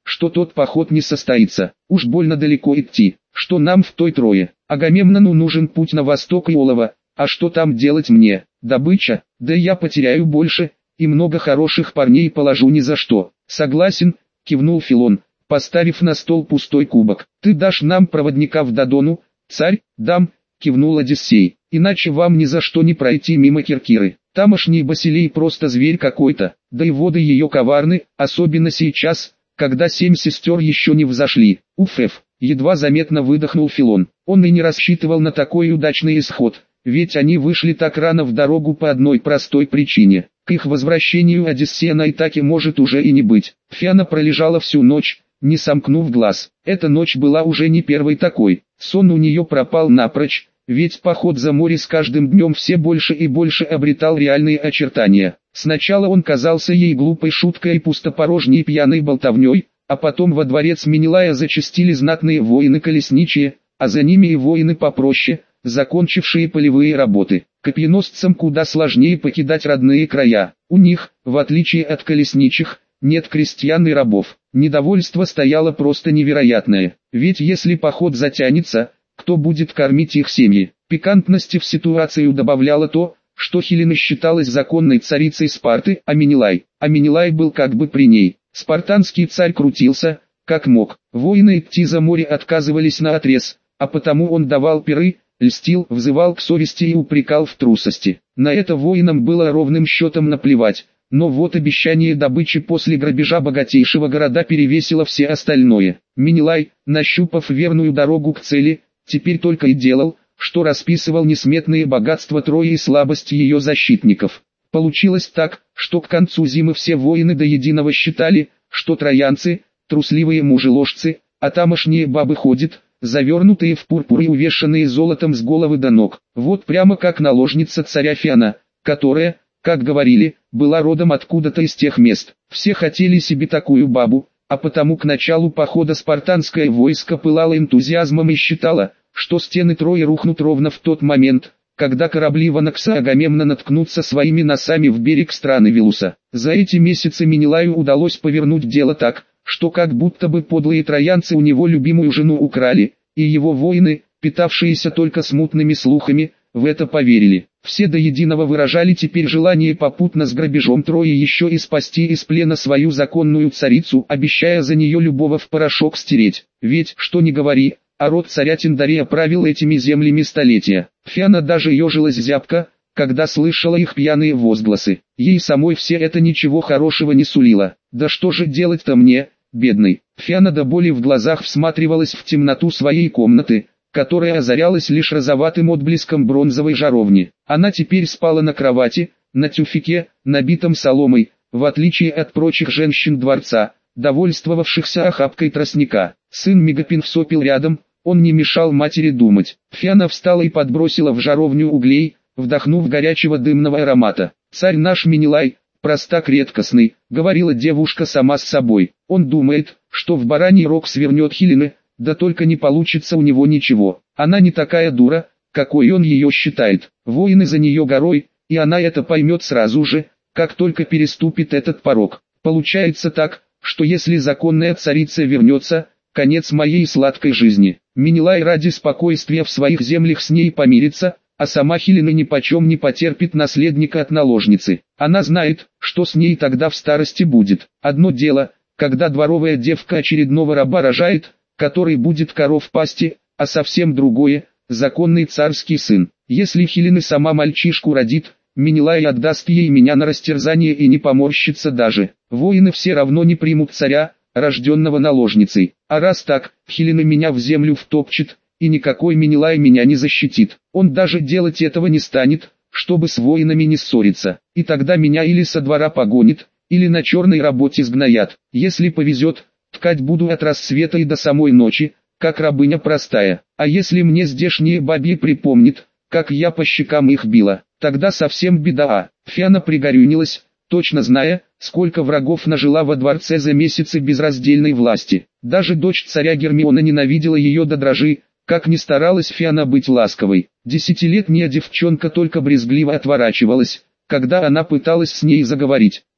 что тот поход не состоится. Уж больно далеко идти, что нам в той Трое. Агамемнону нужен путь на восток Иолова, а что там делать мне? Добыча, да я потеряю больше, и много хороших парней положу ни за что. Согласен, кивнул Филон, поставив на стол пустой кубок. Ты дашь нам проводника в Додону? Царь, дам, кивнул Одиссей, иначе вам ни за что не пройти мимо Киркиры. Тамошний Басилей просто зверь какой-то, да и воды ее коварны, особенно сейчас, когда 7 сестер еще не взошли. Уф, едва заметно выдохнул Филон. Он и не рассчитывал на такой удачный исход, ведь они вышли так рано в дорогу по одной простой причине. К их возвращению Одиссея на Итаке может уже и не быть. Фиана пролежала всю ночь, не сомкнув глаз. Эта ночь была уже не первой такой. Сон у нее пропал напрочь, ведь поход за море с каждым днем все больше и больше обретал реальные очертания. Сначала он казался ей глупой шуткой и пустопорожней пьяной болтовней, а потом во дворец Менелая зачастили знатные воины-колесничие, а за ними и воины попроще, закончившие полевые работы. Копьеносцам куда сложнее покидать родные края. У них, в отличие от колесничих, нет крестьян и рабов. Недовольство стояло просто невероятное, ведь если поход затянется, кто будет кормить их семьи? Пикантности в ситуацию добавляло то, что Хелена считалась законной царицей Спарты, а Менелай был как бы при ней. Спартанский царь крутился, как мог. Воины идти за море отказывались наотрез, а потому он давал пиры, льстил, взывал к совести и упрекал в трусости. На это воинам было ровным счетом наплевать. Но вот обещание добычи после грабежа богатейшего города перевесило все остальное. Менелай, нащупав верную дорогу к цели, теперь только и делал, что расписывал несметные богатства Трои и слабость ее защитников. Получилось так, что к концу зимы все воины до единого считали, что троянцы – трусливые мужеложцы, а тамошние бабы ходят, завернутые в пурпур и увешанные золотом с головы до ног. Вот прямо как наложница царя Фиана, которая, как говорили, была родом откуда-то из тех мест. Все хотели себе такую бабу, а потому к началу похода спартанское войско пылало энтузиазмом и считало, что стены Трои рухнут ровно в тот момент, когда корабли Ванакса и Агамемнона наткнутся своими носами в берег страны Вилуса. За эти месяцы Менелаю удалось повернуть дело так, что как будто бы подлые троянцы у него любимую жену украли, и его воины, питавшиеся только смутными слухами, в это поверили. Все до единого выражали теперь желание попутно с грабежом Трои еще и спасти из плена свою законную царицу, обещая за нее любого в порошок стереть. Ведь, что ни говори, а род царя Тиндарея правил этими землями столетия. Фиана даже ежилась зябко, когда слышала их пьяные возгласы. Ей самой все это ничего хорошего не сулило. Да что же делать-то мне, бедной? Фиана до боли в глазах всматривалась в темноту своей комнаты, которая озарялась лишь розоватым отблеском бронзовой жаровни. Она теперь спала на кровати, на тюфике, набитом соломой, в отличие от прочих женщин дворца, довольствовавшихся охапкой тростника. Сын Мегапин сопел рядом, он не мешал матери думать. Фиана встала и подбросила в жаровню углей, вдохнув горячего дымного аромата. «Царь наш Менелай, простак редкостный», — говорила девушка сама с собой. «Он думает, что в бараний рог свернет Хелены, да только не получится у него ничего. Она не такая дура, какой он ее считает. Воины за нее горой, и она это поймет сразу же, как только переступит этот порог. Получается так, что если законная царица вернется, конец моей сладкой жизни. Менелай ради спокойствия в своих землях с ней помирится, а сама Хелена нипочем не потерпит наследника от наложницы. Она знает, что с ней тогда в старости будет. Одно дело, когда дворовая девка очередного раба рожает, который будет коров пасти, а совсем другое – законный царский сын. Если Хелена сама мальчишку родит, Менелай отдаст ей меня на растерзание и не поморщится даже. Воины все равно не примут царя, рожденного наложницей. А раз так, Хелена меня в землю втопчет, и никакой Менелай меня не защитит. Он даже делать этого не станет, чтобы с воинами не ссориться. И тогда меня или со двора погонит, или на черной работе сгноят. Если повезет, ткать буду от рассвета и до самой ночи, как рабыня простая. А если мне здешние бабьи припомнит, как я по щекам их била, тогда совсем беда. Фиана пригорюнилась, точно зная, сколько врагов нажила во дворце за месяцы безраздельной власти. Даже дочь царя Гермиона ненавидела ее до дрожи, как ни старалась Фиана быть ласковой. Десятилетняя девчонка только брезгливо отворачивалась, когда она пыталась с ней заговорить.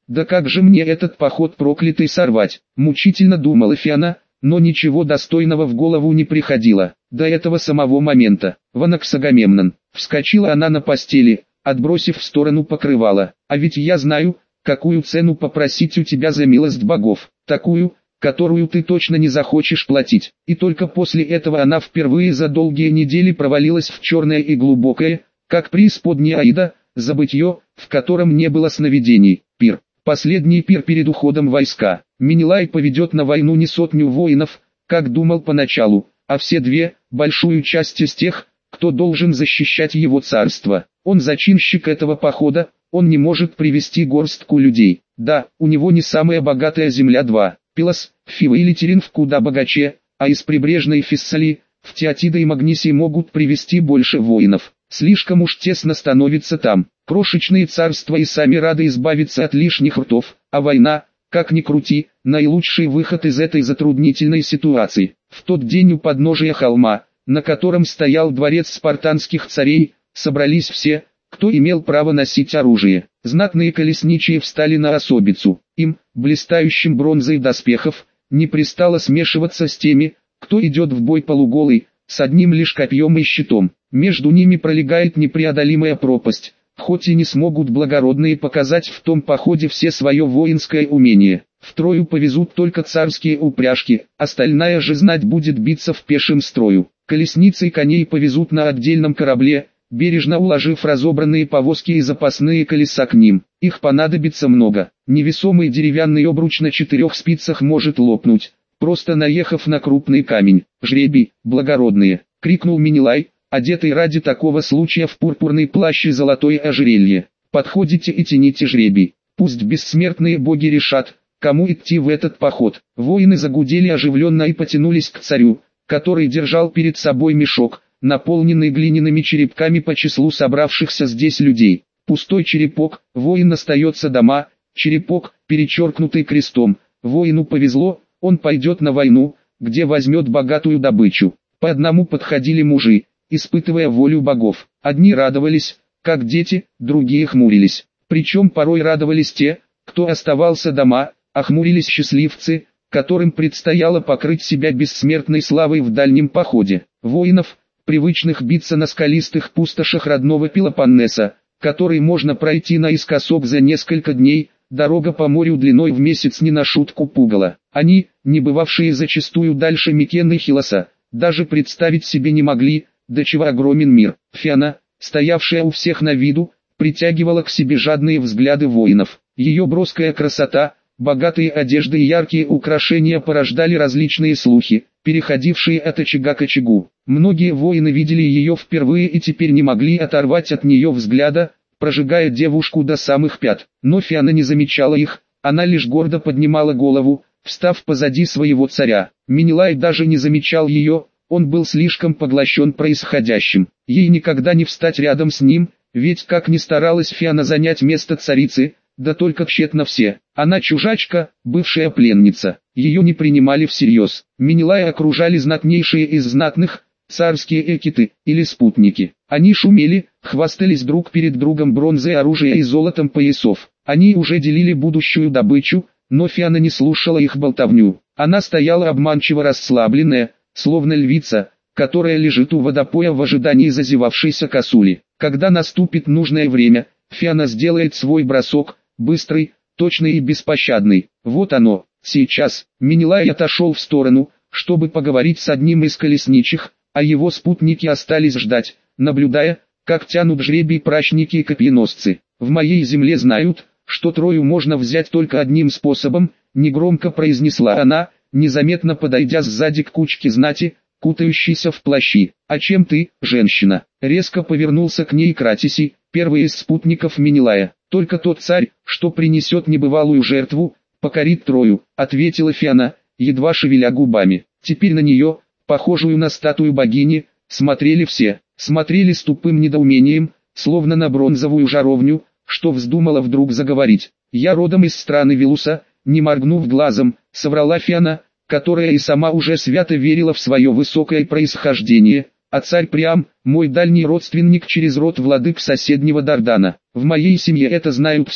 Да как же мне этот поход проклятый сорвать? Мучительно думала Фиана, но ничего достойного в голову не приходило. До этого самого момента. Ванакс Агамемнон. Вскочила она на постели, отбросив в сторону покрывало. А ведь я знаю, какую цену попросить у тебя за милость богов. Такую, которую ты точно не захочешь платить. И только после этого она впервые за долгие недели провалилась в черное и глубокое, как преисподняя Аида, забытье, в котором не было сновидений. Пир. Последний пир перед уходом войска. Менелай поведет на войну не 100 воинов, как думал поначалу, а все 2, большую часть из тех, кто должен защищать его царство. Он зачинщик этого похода, он не может привести горстку людей. Да, у него не самая богатая земля 2. Пилос, Фива или Теринф куда богаче, а из прибрежной Фессалии, в Теотида и Магнисии могут привести больше воинов. Слишком уж тесно становится там. Крошечные царства и сами рады избавиться от лишних ртов, а война, как ни крути, наилучший выход из этой затруднительной ситуации. В тот день у подножия холма, на котором стоял дворец спартанских царей, собрались все, кто имел право носить оружие. Знатные колесничие встали на особицу. Им, блистающим бронзой доспехов, не пристало смешиваться с теми, кто идет в бой полуголый, с одним лишь копьем и щитом. Между ними пролегает непреодолимая пропасть, хоть и не смогут благородные показать в том походе все свое воинское умение. В Трою повезут только царские упряжки, остальная же знать будет биться в пешем строю. Колесницы и коней повезут на отдельном корабле, бережно уложив разобранные повозки и запасные колеса к ним. Их понадобится много. Невесомый деревянный обруч на 4 спицах может лопнуть, просто наехав на крупный камень. «Жребий, благородные!» — крикнул Менелай, одетый ради такого случая в пурпурный плащ и золотое ожерелье. «Подходите и тяните жребий. Пусть бессмертные боги решат, кому идти в этот поход». Воины загудели оживленно и потянулись к царю, который держал перед собой мешок, наполненный глиняными черепками по числу собравшихся здесь людей. Пустой черепок, воин остается дома, черепок, перечеркнутый крестом. Воину повезло, он пойдет на войну, где возьмет богатую добычу. По одному подходили мужи, испытывая волю богов. Одни радовались, как дети, другие хмурились. Причем порой радовались те, кто оставался дома, а хмурились счастливцы, которым предстояло покрыть себя бессмертной славой в дальнем походе. Воинов, привычных биться на скалистых пустошах родного Пелопоннеса, который можно пройти наискосок за несколько дней, дорога по морю длиной в месяц не на шутку пугала. Они, не бывавшие зачастую дальше Микены и Хилоса, даже представить себе не могли, до чего огромен мир. Фиана, стоявшая у всех на виду, притягивала к себе жадные взгляды воинов. Ее броская красота, богатые одежды и яркие украшения порождали различные слухи, переходившие от очага к очагу. Многие воины видели ее впервые и теперь не могли оторвать от нее взгляда, прожигая девушку до самых пят. Но Фиана не замечала их, она лишь гордо поднимала голову, встав позади своего царя. Менелай даже не замечал ее, он был слишком поглощен происходящим. Ей никогда не встать рядом с ним, ведь как ни старалась Фиана занять место царицы, да только тщетно все. Она чужачка, бывшая пленница. Ее не принимали всерьез. Менелая окружали знатнейшие из знатных, царские экиты, или спутники. Они шумели, хвастались друг перед другом бронзой оружия и золотом поясов. Они уже делили будущую добычу, но Фиана не слушала их болтовню. Она стояла обманчиво расслабленная, словно львица, которая лежит у водопоя в ожидании зазевавшейся косули. Когда наступит нужное время, Фиана сделает свой бросок, быстрый, точный и беспощадный. Вот оно, сейчас. Менелай отошел в сторону, чтобы поговорить с одним из колесничих, а его спутники остались ждать, наблюдая, как тянут жребий прачники и копьеносцы. «В моей земле знают, что Трою можно взять только одним способом», негромко произнесла она, незаметно подойдя сзади к кучке знати, кутающейся в плащи. «А чем ты, женщина?» Резко повернулся к ней Кратисий, первый из спутников Менелая. «Только тот царь, что принесет небывалую жертву, покорит Трою», ответила Фиана, едва шевеля губами. Теперь на нее, похожую на статую богини, смотрели все. Смотрели с тупым недоумением, словно на бронзовую жаровню, что вздумала вдруг заговорить. «Я родом из страны Вилуса», не моргнув глазом, соврала Фиана, которая и сама уже свято верила в свое высокое происхождение, а царь Приам, мой дальний родственник через род владык соседнего Дардана. В моей семье это знают все,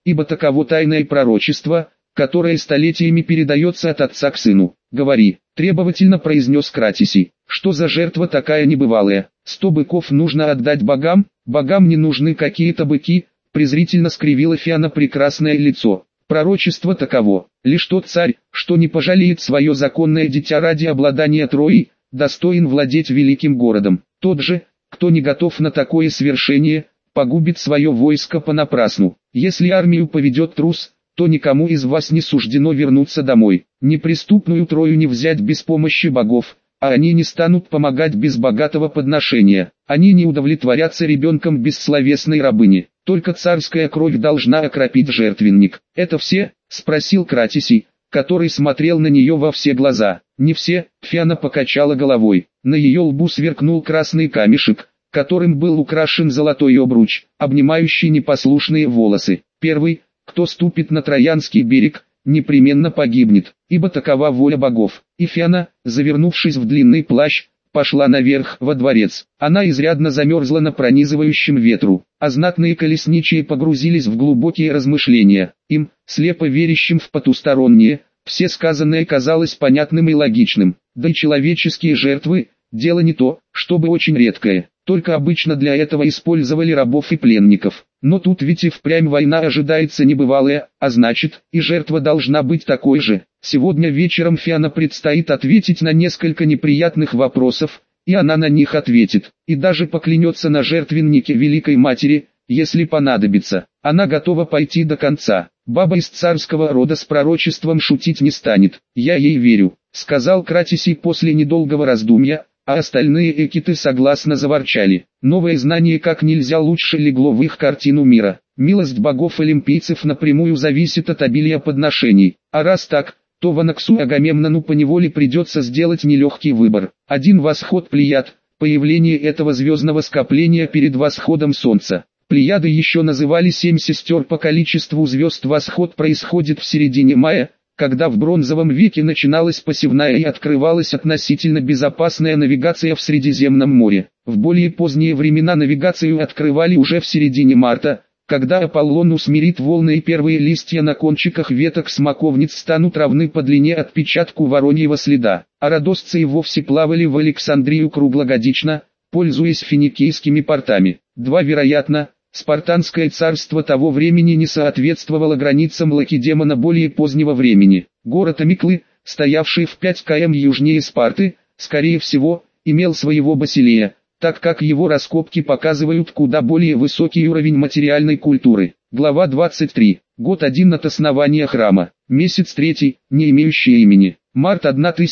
ибо таково тайное пророчество, которое столетиями передается от отца к сыну. Говори, требовательно произнес Кратисий, что за жертва такая небывалая? 100 быков нужно отдать богам не нужны какие-то быки, презрительно скривила Фиана прекрасное лицо. Пророчество таково, лишь тот царь, что не пожалеет свое законное дитя ради обладания Троей, достоин владеть великим городом. Тот же, кто не готов на такое свершение, погубит свое войско понапрасну. Если армию поведет трус, то никому из вас не суждено вернуться домой. Неприступную Трою не взять без помощи богов, а они не станут помогать без богатого подношения. Они не удовлетворятся ребенком бессловесной рабыни. Только царская кровь должна окропить жертвенник. «Это все?» – спросил Кратисий, который смотрел на нее во все глаза. «Не все», – Фиана покачала головой. На ее лбу сверкнул красный камешек, которым был украшен золотой обруч, обнимающий непослушные волосы. «Первый, кто ступит на Троянский берег, непременно погибнет, ибо такова воля богов». И Фиана, завернувшись в длинный плащ, пошла наверх во дворец. Она изрядно замерзла на пронизывающем ветру, а знатные колесничие погрузились в глубокие размышления. Им, слепо верящим в потустороннее, все сказанное казалось понятным и логичным. Да и человеческие жертвы – дело не то, чтобы очень редкое. Только обычно для этого использовали рабов и пленников. Но тут ведь и впрямь война ожидается небывалая, а значит, и жертва должна быть такой же. Сегодня вечером Фиана предстоит ответить на несколько неприятных вопросов, и она на них ответит. И даже поклянется на жертвеннике Великой Матери, если понадобится. Она готова пойти до конца. Баба из царского рода с пророчеством шутить не станет. «Я ей верю», — сказал Кратисий после недолгого раздумья. А остальные экиты согласно заворчали. Новое знание как нельзя лучше легло в их картину мира. Милость богов-олимпийцев напрямую зависит от обилия подношений. А раз так, то Ванаксу Агамемнону поневоле придется сделать нелегкий выбор. Один восход Плеяд, появление этого звездного скопления перед восходом Солнца. Плеяды еще называли 7 сестер по количеству звезд. Восход происходит в середине мая, когда в бронзовом веке начиналась посевная и открывалась относительно безопасная навигация в Средиземном море. В более поздние времена навигацию открывали уже в середине марта, когда Аполлон усмирит волны и первые листья на кончиках веток смоковниц станут равны по длине отпечатку вороньего следа. А родосцы и вовсе плавали в Александрию круглогодично, пользуясь финикийскими портами. Вероятно, Спартанское царство того времени не соответствовало границам Лакедемона более позднего времени. Город Амиклы, стоявший в 5 км южнее Спарты, скорее всего, имел своего Басилея, так как его раскопки показывают куда более высокий уровень материальной культуры. Глава 23. Год 1 от основания храма. Месяц 3, не имеющий имени. Март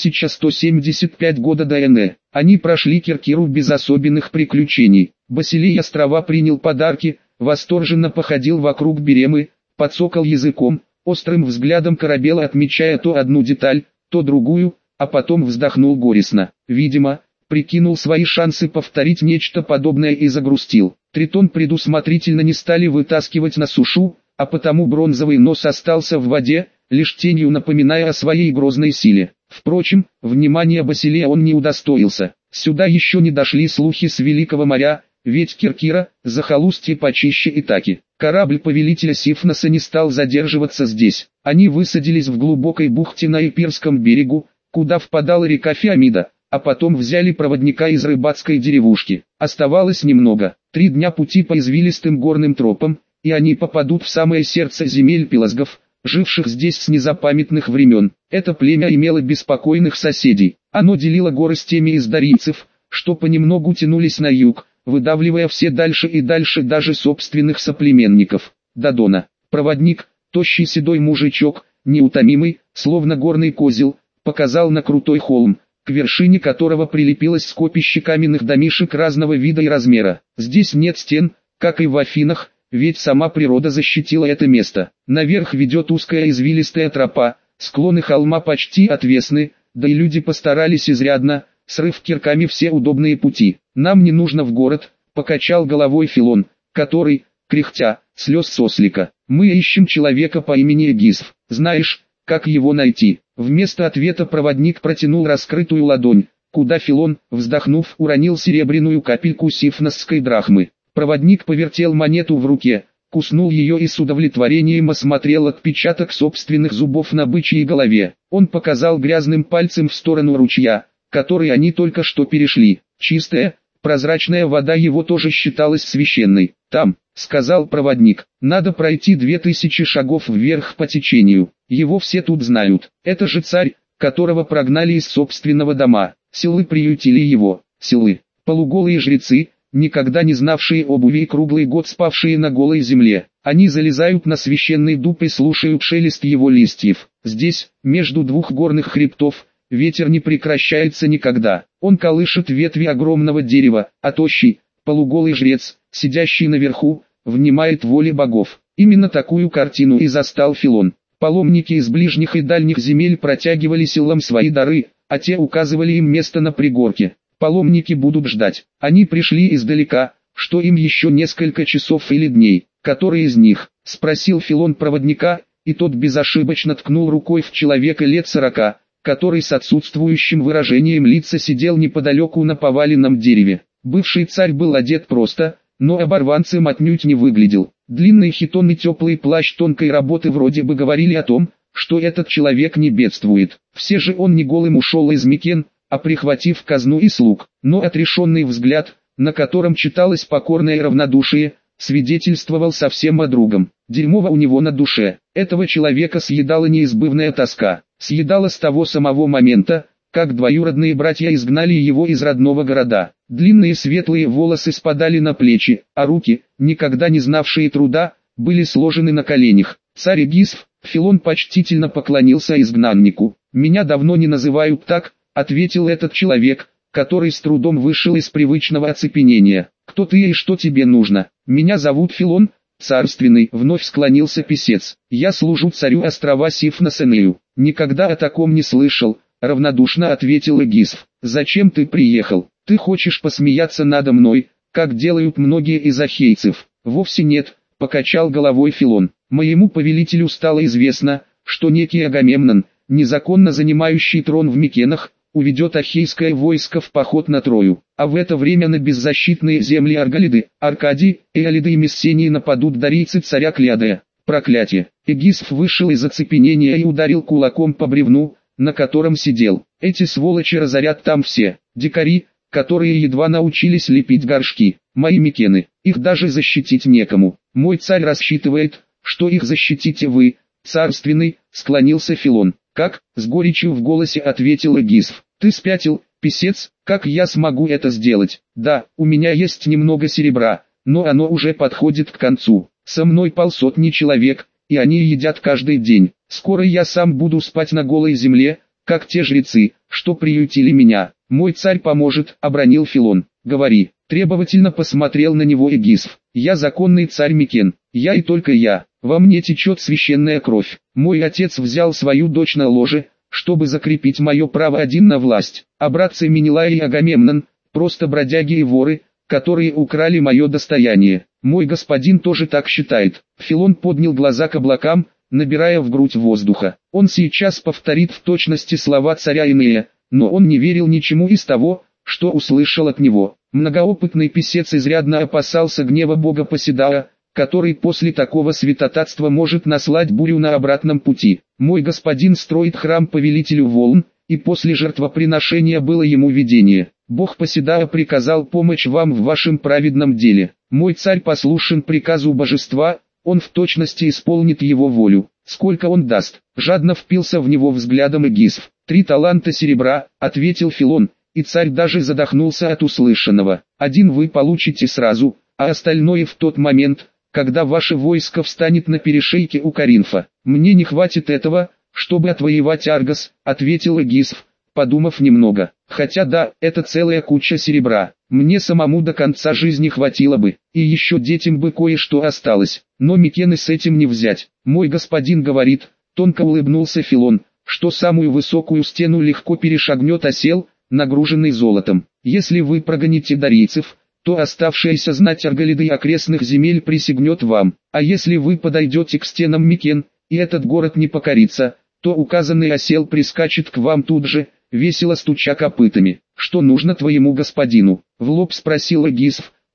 1175 года до н.э. Они прошли Киркиру без особенных приключений. Басилей острова принял подарки, восторженно походил вокруг Беремы, подсокал языком, острым взглядом корабела отмечая то одну деталь, то другую, а потом вздохнул горестно. Видимо, прикинул свои шансы повторить нечто подобное и загрустил. Тритон предусмотрительно не стали вытаскивать на сушу, а потому бронзовый нос остался в воде, лишь тенью напоминая о своей грозной силе. Впрочем, внимания Басилея он не удостоился. Сюда еще не дошли слухи с Великого моря, ведь Киркира – захолустье почище Итаки. Корабль повелителя Сифноса не стал задерживаться здесь. Они высадились в глубокой бухте на Эпирском берегу, куда впадала река Фиамида, а потом взяли проводника из рыбацкой деревушки. Оставалось немного, 3 дня пути по извилистым горным тропам, и они попадут в самое сердце земель пелазгов, живших здесь с незапамятных времен. Это племя имело беспокойных соседей. Оно делило горы с теми из дарийцев, что понемногу тянулись на юг, выдавливая все дальше и дальше даже собственных соплеменников. Додона, проводник, тощий седой мужичок, неутомимый, словно горный козел, показал на крутой холм, к вершине которого прилепилось скопище каменных домишек разного вида и размера. Здесь нет стен, как и в Афинах, ведь сама природа защитила это место. Наверх ведет узкая извилистая тропа, склоны холма почти отвесны, да и люди постарались изрядно, срыв кирками все удобные пути. «Нам не нужно в город», — покачал головой Филон, который, кряхтя, слез сослика. «Мы ищем человека по имени Эгисф. Знаешь, как его найти?» Вместо ответа проводник протянул раскрытую ладонь, куда Филон, вздохнув, уронил серебряную капельку сифносской драхмы. Проводник повертел монету в руке, куснул ее и с удовлетворением осмотрел отпечаток собственных зубов на бычьей голове. Он показал грязным пальцем в сторону ручья, который они только что перешли. Чистая, прозрачная вода его тоже считалась священной. «Там», — сказал проводник, — «надо пройти 2000 шагов вверх по течению. Его все тут знают. Это же царь, которого прогнали из собственного дома. Силы приютили его. Силы. Полуголые жрецы, никогда не знавшие обуви и круглый год спавшие на голой земле. Они залезают на священный дуб и слушают шелест его листьев. Здесь, между двух горных хребтов, ветер не прекращается никогда. Он колышет ветви огромного дерева, а тощий, полуголый жрец, сидящий наверху, внимает воле богов. Именно такую картину и застал Филон. Паломники из ближних и дальних земель протягивали силам свои дары, а те указывали им место на пригорке. Паломники будут ждать. Они пришли издалека, что им еще несколько часов или дней. «Который из них?» — спросил Филон проводника, и тот безошибочно ткнул рукой в человека лет 40, который с отсутствующим выражением лица сидел неподалеку на поваленном дереве. Бывший царь был одет просто, но оборванцем отнюдь не выглядел. Длинный хитон и теплый плащ тонкой работы вроде бы говорили о том, что этот человек не бедствует. Все же он не голым ушел из Микен, а прихватив казну и слуг. Но отрешенный взгляд, на котором читалось покорное равнодушие, свидетельствовал совсем о другом. Дерьмово у него на душе. Этого человека съедала неизбывная тоска. Съедала с того самого момента, как двоюродные братья изгнали его из родного города. Длинные светлые волосы спадали на плечи, а руки, никогда не знавшие труда, были сложены на коленях. «Царь Эгисф», Филон почтительно поклонился изгнаннику. «Меня давно не называют так», — ответил этот человек, который с трудом вышел из привычного оцепенения. «Кто ты и что тебе нужно?» «Меня зовут Филон, царственный», — вновь склонился писец. «Я служу царю острова Сифносенею». «Никогда о таком не слышал», — равнодушно ответил Эгисф. «Зачем ты приехал? Ты хочешь посмеяться надо мной, как делают многие из ахейцев?» «Вовсе нет», — покачал головой Филон. «Моему повелителю стало известно, что некий Агамемнон, незаконно занимающий трон в Микенах, уведет ахейское войско в поход на Трою, а в это время на беззащитные земли Арголиды, Аркадии, Эолиды и Мессении нападут дарийцы царя Клеодея. Проклятие!» Эгисф вышел из оцепенения и ударил кулаком по бревну, на котором сидел. «Эти сволочи разорят там все, дикари, которые едва научились лепить горшки, мои Микены, их даже защитить некому. Мой царь рассчитывает, что их защитите вы, царственный», — склонился Филон. «Как?» — с горечью в голосе ответил Эгисф. «Ты спятил, писец, как я смогу это сделать? Да, у меня есть немного серебра, но оно уже подходит к концу. Со мной полсотни человек, и они едят каждый день. Скоро я сам буду спать на голой земле, как те жрецы, что приютили меня. Мой царь поможет», — обронил Филон. «Говори». Требовательно посмотрел на него Эгисф. «Я законный царь Микен, я и только я. Во мне течет священная кровь. Мой отец взял свою дочь на ложе, чтобы закрепить мое право один на власть. А братцы Менелай и Агамемнон, просто бродяги и воры, которые украли мое достояние. Мой господин тоже так считает». Филон поднял глаза к облакам, набирая в грудь воздуха. Он сейчас повторит в точности слова царя Энея, но он не верил ничему из того, что услышал от него. Многоопытный писец изрядно опасался гнева бога Поседаа, который после такого святотатства может наслать бурю на обратном пути. «Мой господин строит храм повелителю волн, и после жертвоприношения было ему видение. Бог Поседаа приказал помочь вам в вашем праведном деле. Мой царь послушен приказу божества, он в точности исполнит его волю. Сколько он даст?» Жадно впился в него взглядом Эгисф. 3 таланта серебра, ответил Филон, и царь даже задохнулся от услышанного. 1 вы получите сразу, а остальное в тот момент, когда ваше войско встанет на перешейке у Коринфа. «Мне не хватит этого, чтобы отвоевать Аргос», — ответил Эгисф, подумав немного. «Хотя да, это целая куча серебра. Мне самому до конца жизни хватило бы, и еще детям бы кое-что осталось. Но Микены с этим не взять. Мой господин говорит», — тонко улыбнулся Филон, «что самую высокую стену легко перешагнет осел, нагруженный золотом. Если вы прогоните дарийцев, то оставшаяся знать Арголиды и окрестных земель присягнет вам. А если вы подойдете к стенам Микен, и этот город не покорится, то указанный осел прискачет к вам тут же, весело стуча копытами. Что нужно твоему господину?» — в лоб спросил Эгисф,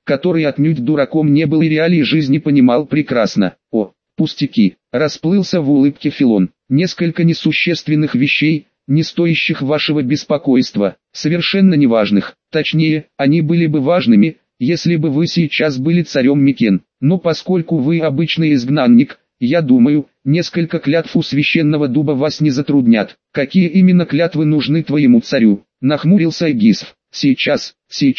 который отнюдь дураком не был и реалии жизни понимал прекрасно. О, пустяки, расплылся в улыбке Филон. Несколько несущественных вещей, не стоящих вашего беспокойства, совершенно неважных. Точнее, они были бы важными, если бы вы сейчас были царем Микен. Но поскольку вы обычный изгнанник, я думаю, несколько клятв у священного дуба вас не затруднят. Какие именно клятвы нужны твоему царю? Нахмурился Эгисф. Сейчас,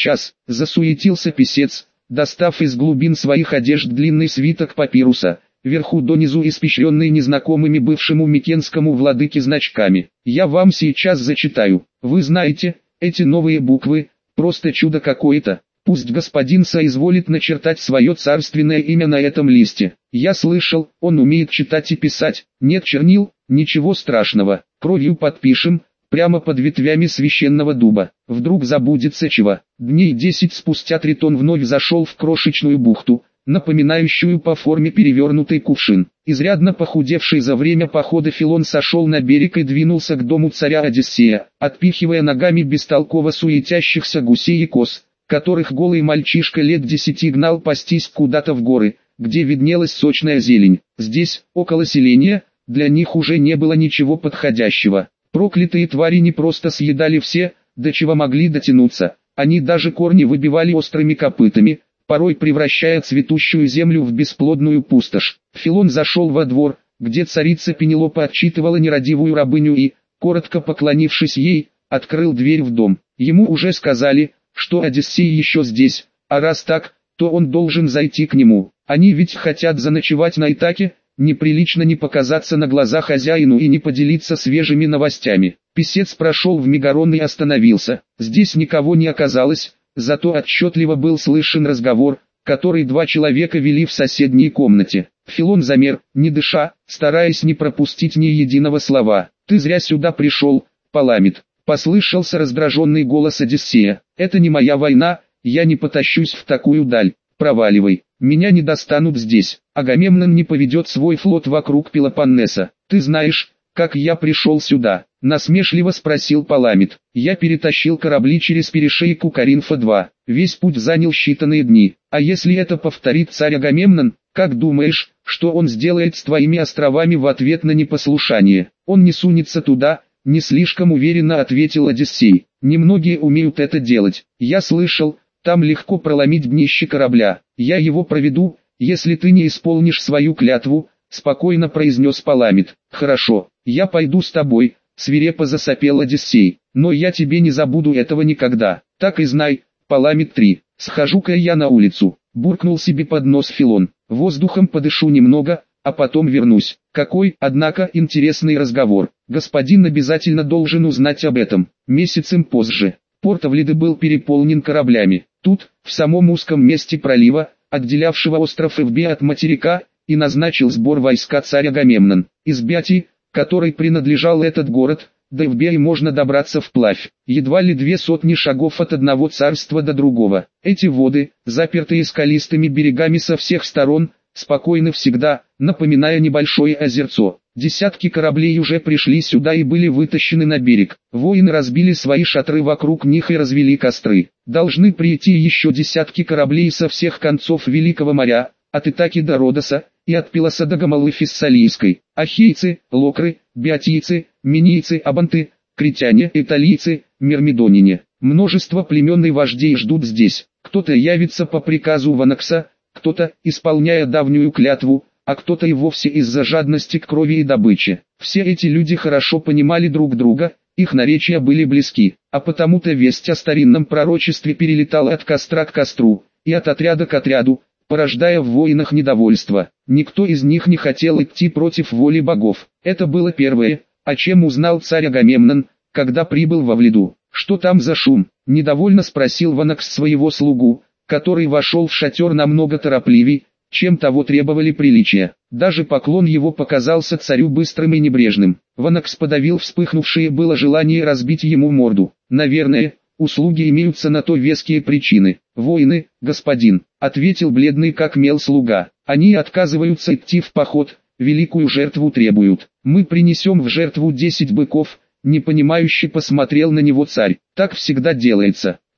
засуетился писец, достав из глубин своих одежд длинный свиток папируса, вверху донизу испещренный незнакомыми бывшему микенскому владыке значками. Я вам сейчас зачитаю. Вы знаете, эти новые буквы, просто чудо какое-то. Пусть господин соизволит начертать свое царственное имя на этом листе. Я слышал, он умеет читать и писать. Нет чернил, ничего страшного. Кровью подпишем, прямо под ветвями священного дуба. Вдруг забудется чего. Дней 10 спустя Тритон вновь зашел в крошечную бухту, напоминающую по форме перевернутый кувшин. Изрядно похудевший за время похода Филон сошел на берег и двинулся к дому царя Одиссея, отпихивая ногами бестолково суетящихся гусей и коз, которых голый мальчишка лет 10 гнал пастись куда-то в горы, где виднелась сочная зелень. Здесь, около селения, для них уже не было ничего подходящего. Проклятые твари не просто съедали все, до чего могли дотянуться, они даже корни выбивали острыми копытами, порой превращая цветущую землю в бесплодную пустошь. Филон зашел во двор, где царица Пенелопа отчитывала нерадивую рабыню и, коротко поклонившись ей, открыл дверь в дом. Ему уже сказали, что Одиссей еще здесь, а раз так, то он должен зайти к нему. Они ведь хотят заночевать на Итаке, неприлично не показаться на глаза хозяину и не поделиться свежими новостями. Писец прошел в Мегарон и остановился. Здесь никого не оказалось, зато отчетливо был слышен разговор, который два человека вели в соседней комнате. Филон замер, не дыша, стараясь не пропустить ни единого слова. «Ты зря сюда пришел, Паламид», — послышался раздраженный голос Одиссея. «Это не моя война, я не потащусь в такую даль. Проваливай, меня не достанут здесь. Агамемнон не поведет свой флот вокруг Пелопоннеса. Ты знаешь, как я пришел сюда?» — насмешливо спросил Паламид. «Я перетащил корабли через перешейку Каринфа-2. Весь путь занял считанные дни. А если это повторит царь Агамемнон, как думаешь, что он сделает с твоими островами в ответ на непослушание?» «Он не сунется туда», — не слишком уверенно ответил Одиссей. «Немногие умеют это делать. Я слышал, там легко проломить днище корабля. Я его проведу, если ты не исполнишь свою клятву», — спокойно произнес Паламид. «Хорошо, я пойду с тобой», — свирепо засопел Одиссей. «Но я тебе не забуду этого никогда. Так и знай, Паламид 3. Схожу-ка я на улицу», — буркнул себе под нос Филон. «Воздухом подышу немного, а потом вернусь». Какой, однако, интересный разговор. Господин обязательно должен узнать об этом. Месяцем позже. Порт Авлиды был переполнен кораблями. Тут, в самом узком месте пролива, отделявшего остров Эвбе от материка, и назначил сбор войска царь Агамемнон. Из Бятии, которой принадлежал этот город, до Эвбеи можно добраться вплавь. Едва ли 200 шагов от одного царства до другого. Эти воды, запертые скалистыми берегами со всех сторон, спокойны всегда, напоминая небольшое озерцо. Десятки кораблей уже пришли сюда и были вытащены на берег. Воины разбили свои шатры вокруг них и развели костры. Должны прийти еще десятки кораблей со всех концов Великого моря, от Итаки до Родоса, и от Пилоса до Гамалы Фессалийской. Ахейцы, локры, биотийцы, минийцы, абанты, критяне, италийцы, мирмидонине. Множество племен и вождей ждут здесь. Кто-то явится по приказу Ванакса, кто-то, исполняя давнюю клятву, а кто-то и вовсе из-за жадности к крови и добыче. Все эти люди хорошо понимали друг друга, их наречия были близки, а потому-то весть о старинном пророчестве перелетала от костра к костру, и от отряда к отряду, порождая в воинах недовольство. Никто из них не хотел идти против воли богов. Это было первое, о чем узнал царь Агамемнон, когда прибыл во Авлиду. «Что там за шум?» – недовольно спросил Ванакс своего слугу, который вошел в шатер намного торопливей, чем того требовали приличия. Даже поклон его показался царю быстрым и небрежным. Ванакс подавил вспыхнувшее было желание разбить ему морду. «Наверное, у слуги имеются на то веские причины». «Воины, господин», — ответил бледный как мел слуга. «Они отказываются идти в поход, великую жертву требуют. Мы принесем в жертву 10 быков», — непонимающе посмотрел на него царь. «Так всегда делается.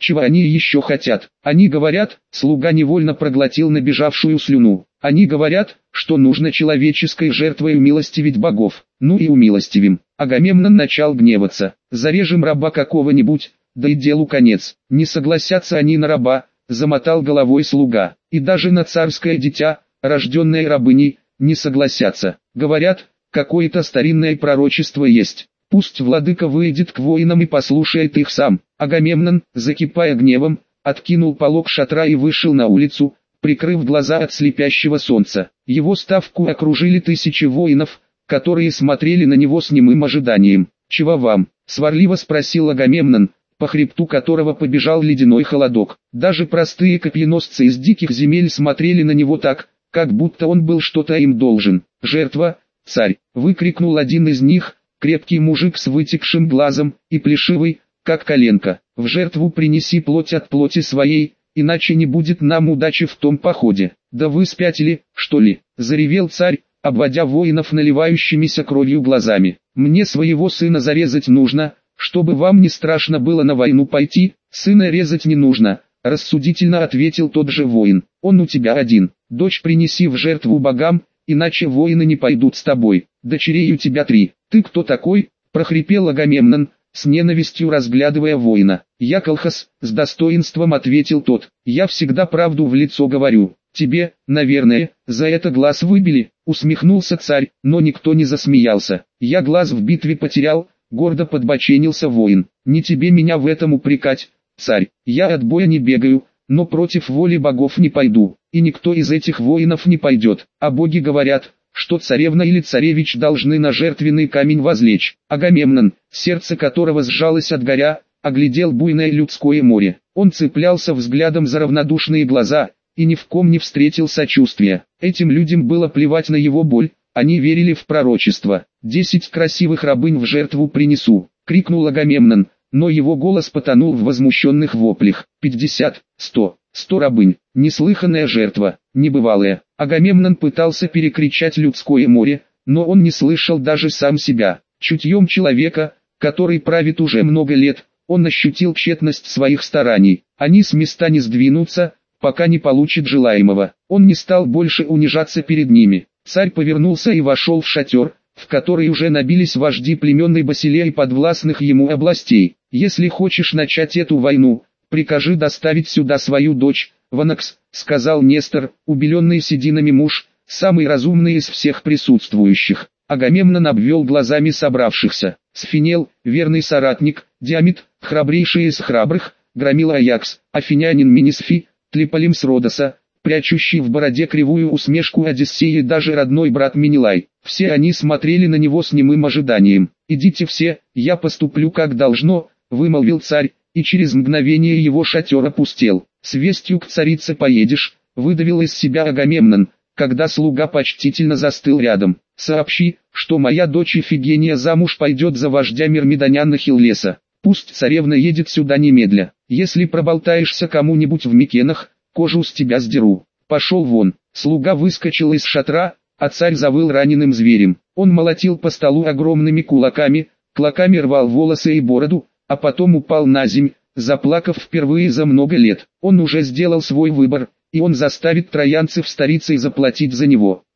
Чего они еще хотят? Они говорят, слуга невольно проглотил набежавшую слюну. Они говорят, что нужно человеческой жертвой умилостивить богов. Ну и умилостивим. Агамемнон начал гневаться. Зарежем раба какого-нибудь, да и делу конец. Не согласятся они на раба, замотал головой слуга. И даже на царское дитя, рожденное рабыней, не согласятся. Говорят, какое-то старинное пророчество есть. Пусть владыка выйдет к воинам и послушает их сам. Агамемнон, закипая гневом, откинул полог шатра и вышел на улицу, прикрыв глаза от слепящего солнца. Его ставку окружили тысячи воинов, которые смотрели на него с немым ожиданием. «Чего вам?» — сварливо спросил Агамемнон, по хребту которого побежал ледяной холодок. Даже простые копьеносцы из диких земель смотрели на него так, как будто он был что-то им должен. «Жертва, царь!» — выкрикнул один из них, крепкий мужик с вытекшим глазом и плешивый, как коленка. «В жертву принеси плоть от плоти своей, иначе не будет нам удачи в том походе». «Да вы спятили, что ли?» — заревел царь, обводя воинов наливающимися кровью глазами. «Мне своего сына зарезать нужно, чтобы вам не страшно было на войну пойти». «Сына резать не нужно», — рассудительно ответил тот же воин. «Он у тебя один. Дочь принеси в жертву богам, иначе воины не пойдут с тобой. Дочерей у тебя 3. «Ты кто такой?» — прохрипел Агамемнон, с ненавистью разглядывая воина. «Я Колхас», — с достоинством ответил тот. «Я всегда правду в лицо говорю. Тебе, наверное, за это глаз выбили», — усмехнулся царь, но никто не засмеялся. «Я глаз в битве потерял», — гордо подбоченился воин. «Не тебе меня в этом упрекать, царь. Я от боя не бегаю, но против воли богов не пойду, и никто из этих воинов не пойдет. А боги говорят, что царевна или царевич должны на жертвенный камень возлечь». Агамемнон, сердце которого сжалось от горя, оглядел буйное людское море. Он цеплялся взглядом за равнодушные глаза, и ни в ком не встретил сочувствия. Этим людям было плевать на его боль, они верили в пророчество. 10 красивых рабынь в жертву принесу», — крикнул Агамемнон, но его голос потонул в возмущенных воплях. 50, 100 рабынь, неслыханная жертва, небывалая. Агамемнон пытался перекричать людское море, но он не слышал даже сам себя. Чутьем человека, который правит уже много лет, он ощутил тщетность своих стараний. Они с места не сдвинутся, пока не получит желаемого. Он не стал больше унижаться перед ними. Царь повернулся и вошел в шатер, в который уже набились вожди племен Басилея и подвластных ему областей. «Если хочешь начать эту войну, прикажи доставить сюда свою дочь, Ванакс», — сказал Нестор, убеленный сединами муж, самый разумный из всех присутствующих. Агамемнон обвел глазами собравшихся. Сфинел, верный соратник, Диамет, храбрейший из храбрых, громила Аякс, афинянин Минисфи, Тлеполимс Родоса, прячущий в бороде кривую усмешку Одиссей и даже родной брат Менелай. Все они смотрели на него с немым ожиданием. «Идите все, я поступлю как должно», — вымолвил царь, и через мгновение его шатер опустел. «С вестью к царице поедешь», — выдавил из себя Агамемнон, когда слуга почтительно застыл рядом. «Сообщи, что моя дочь Ифигения замуж пойдет за вождя мирмидонян Ахиллеса. Пусть царевна едет сюда немедля. Если проболтаешься кому-нибудь в Микенах, кожу с тебя сдеру. Пошел вон». Слуга выскочил из шатра, а царь завыл раненым зверем. Он молотил по столу огромными кулаками, клоками рвал волосы и бороду, а потом упал на земь, заплакав впервые за много лет. Он уже сделал свой выбор, и он заставит троянцев старицей заплатить за него.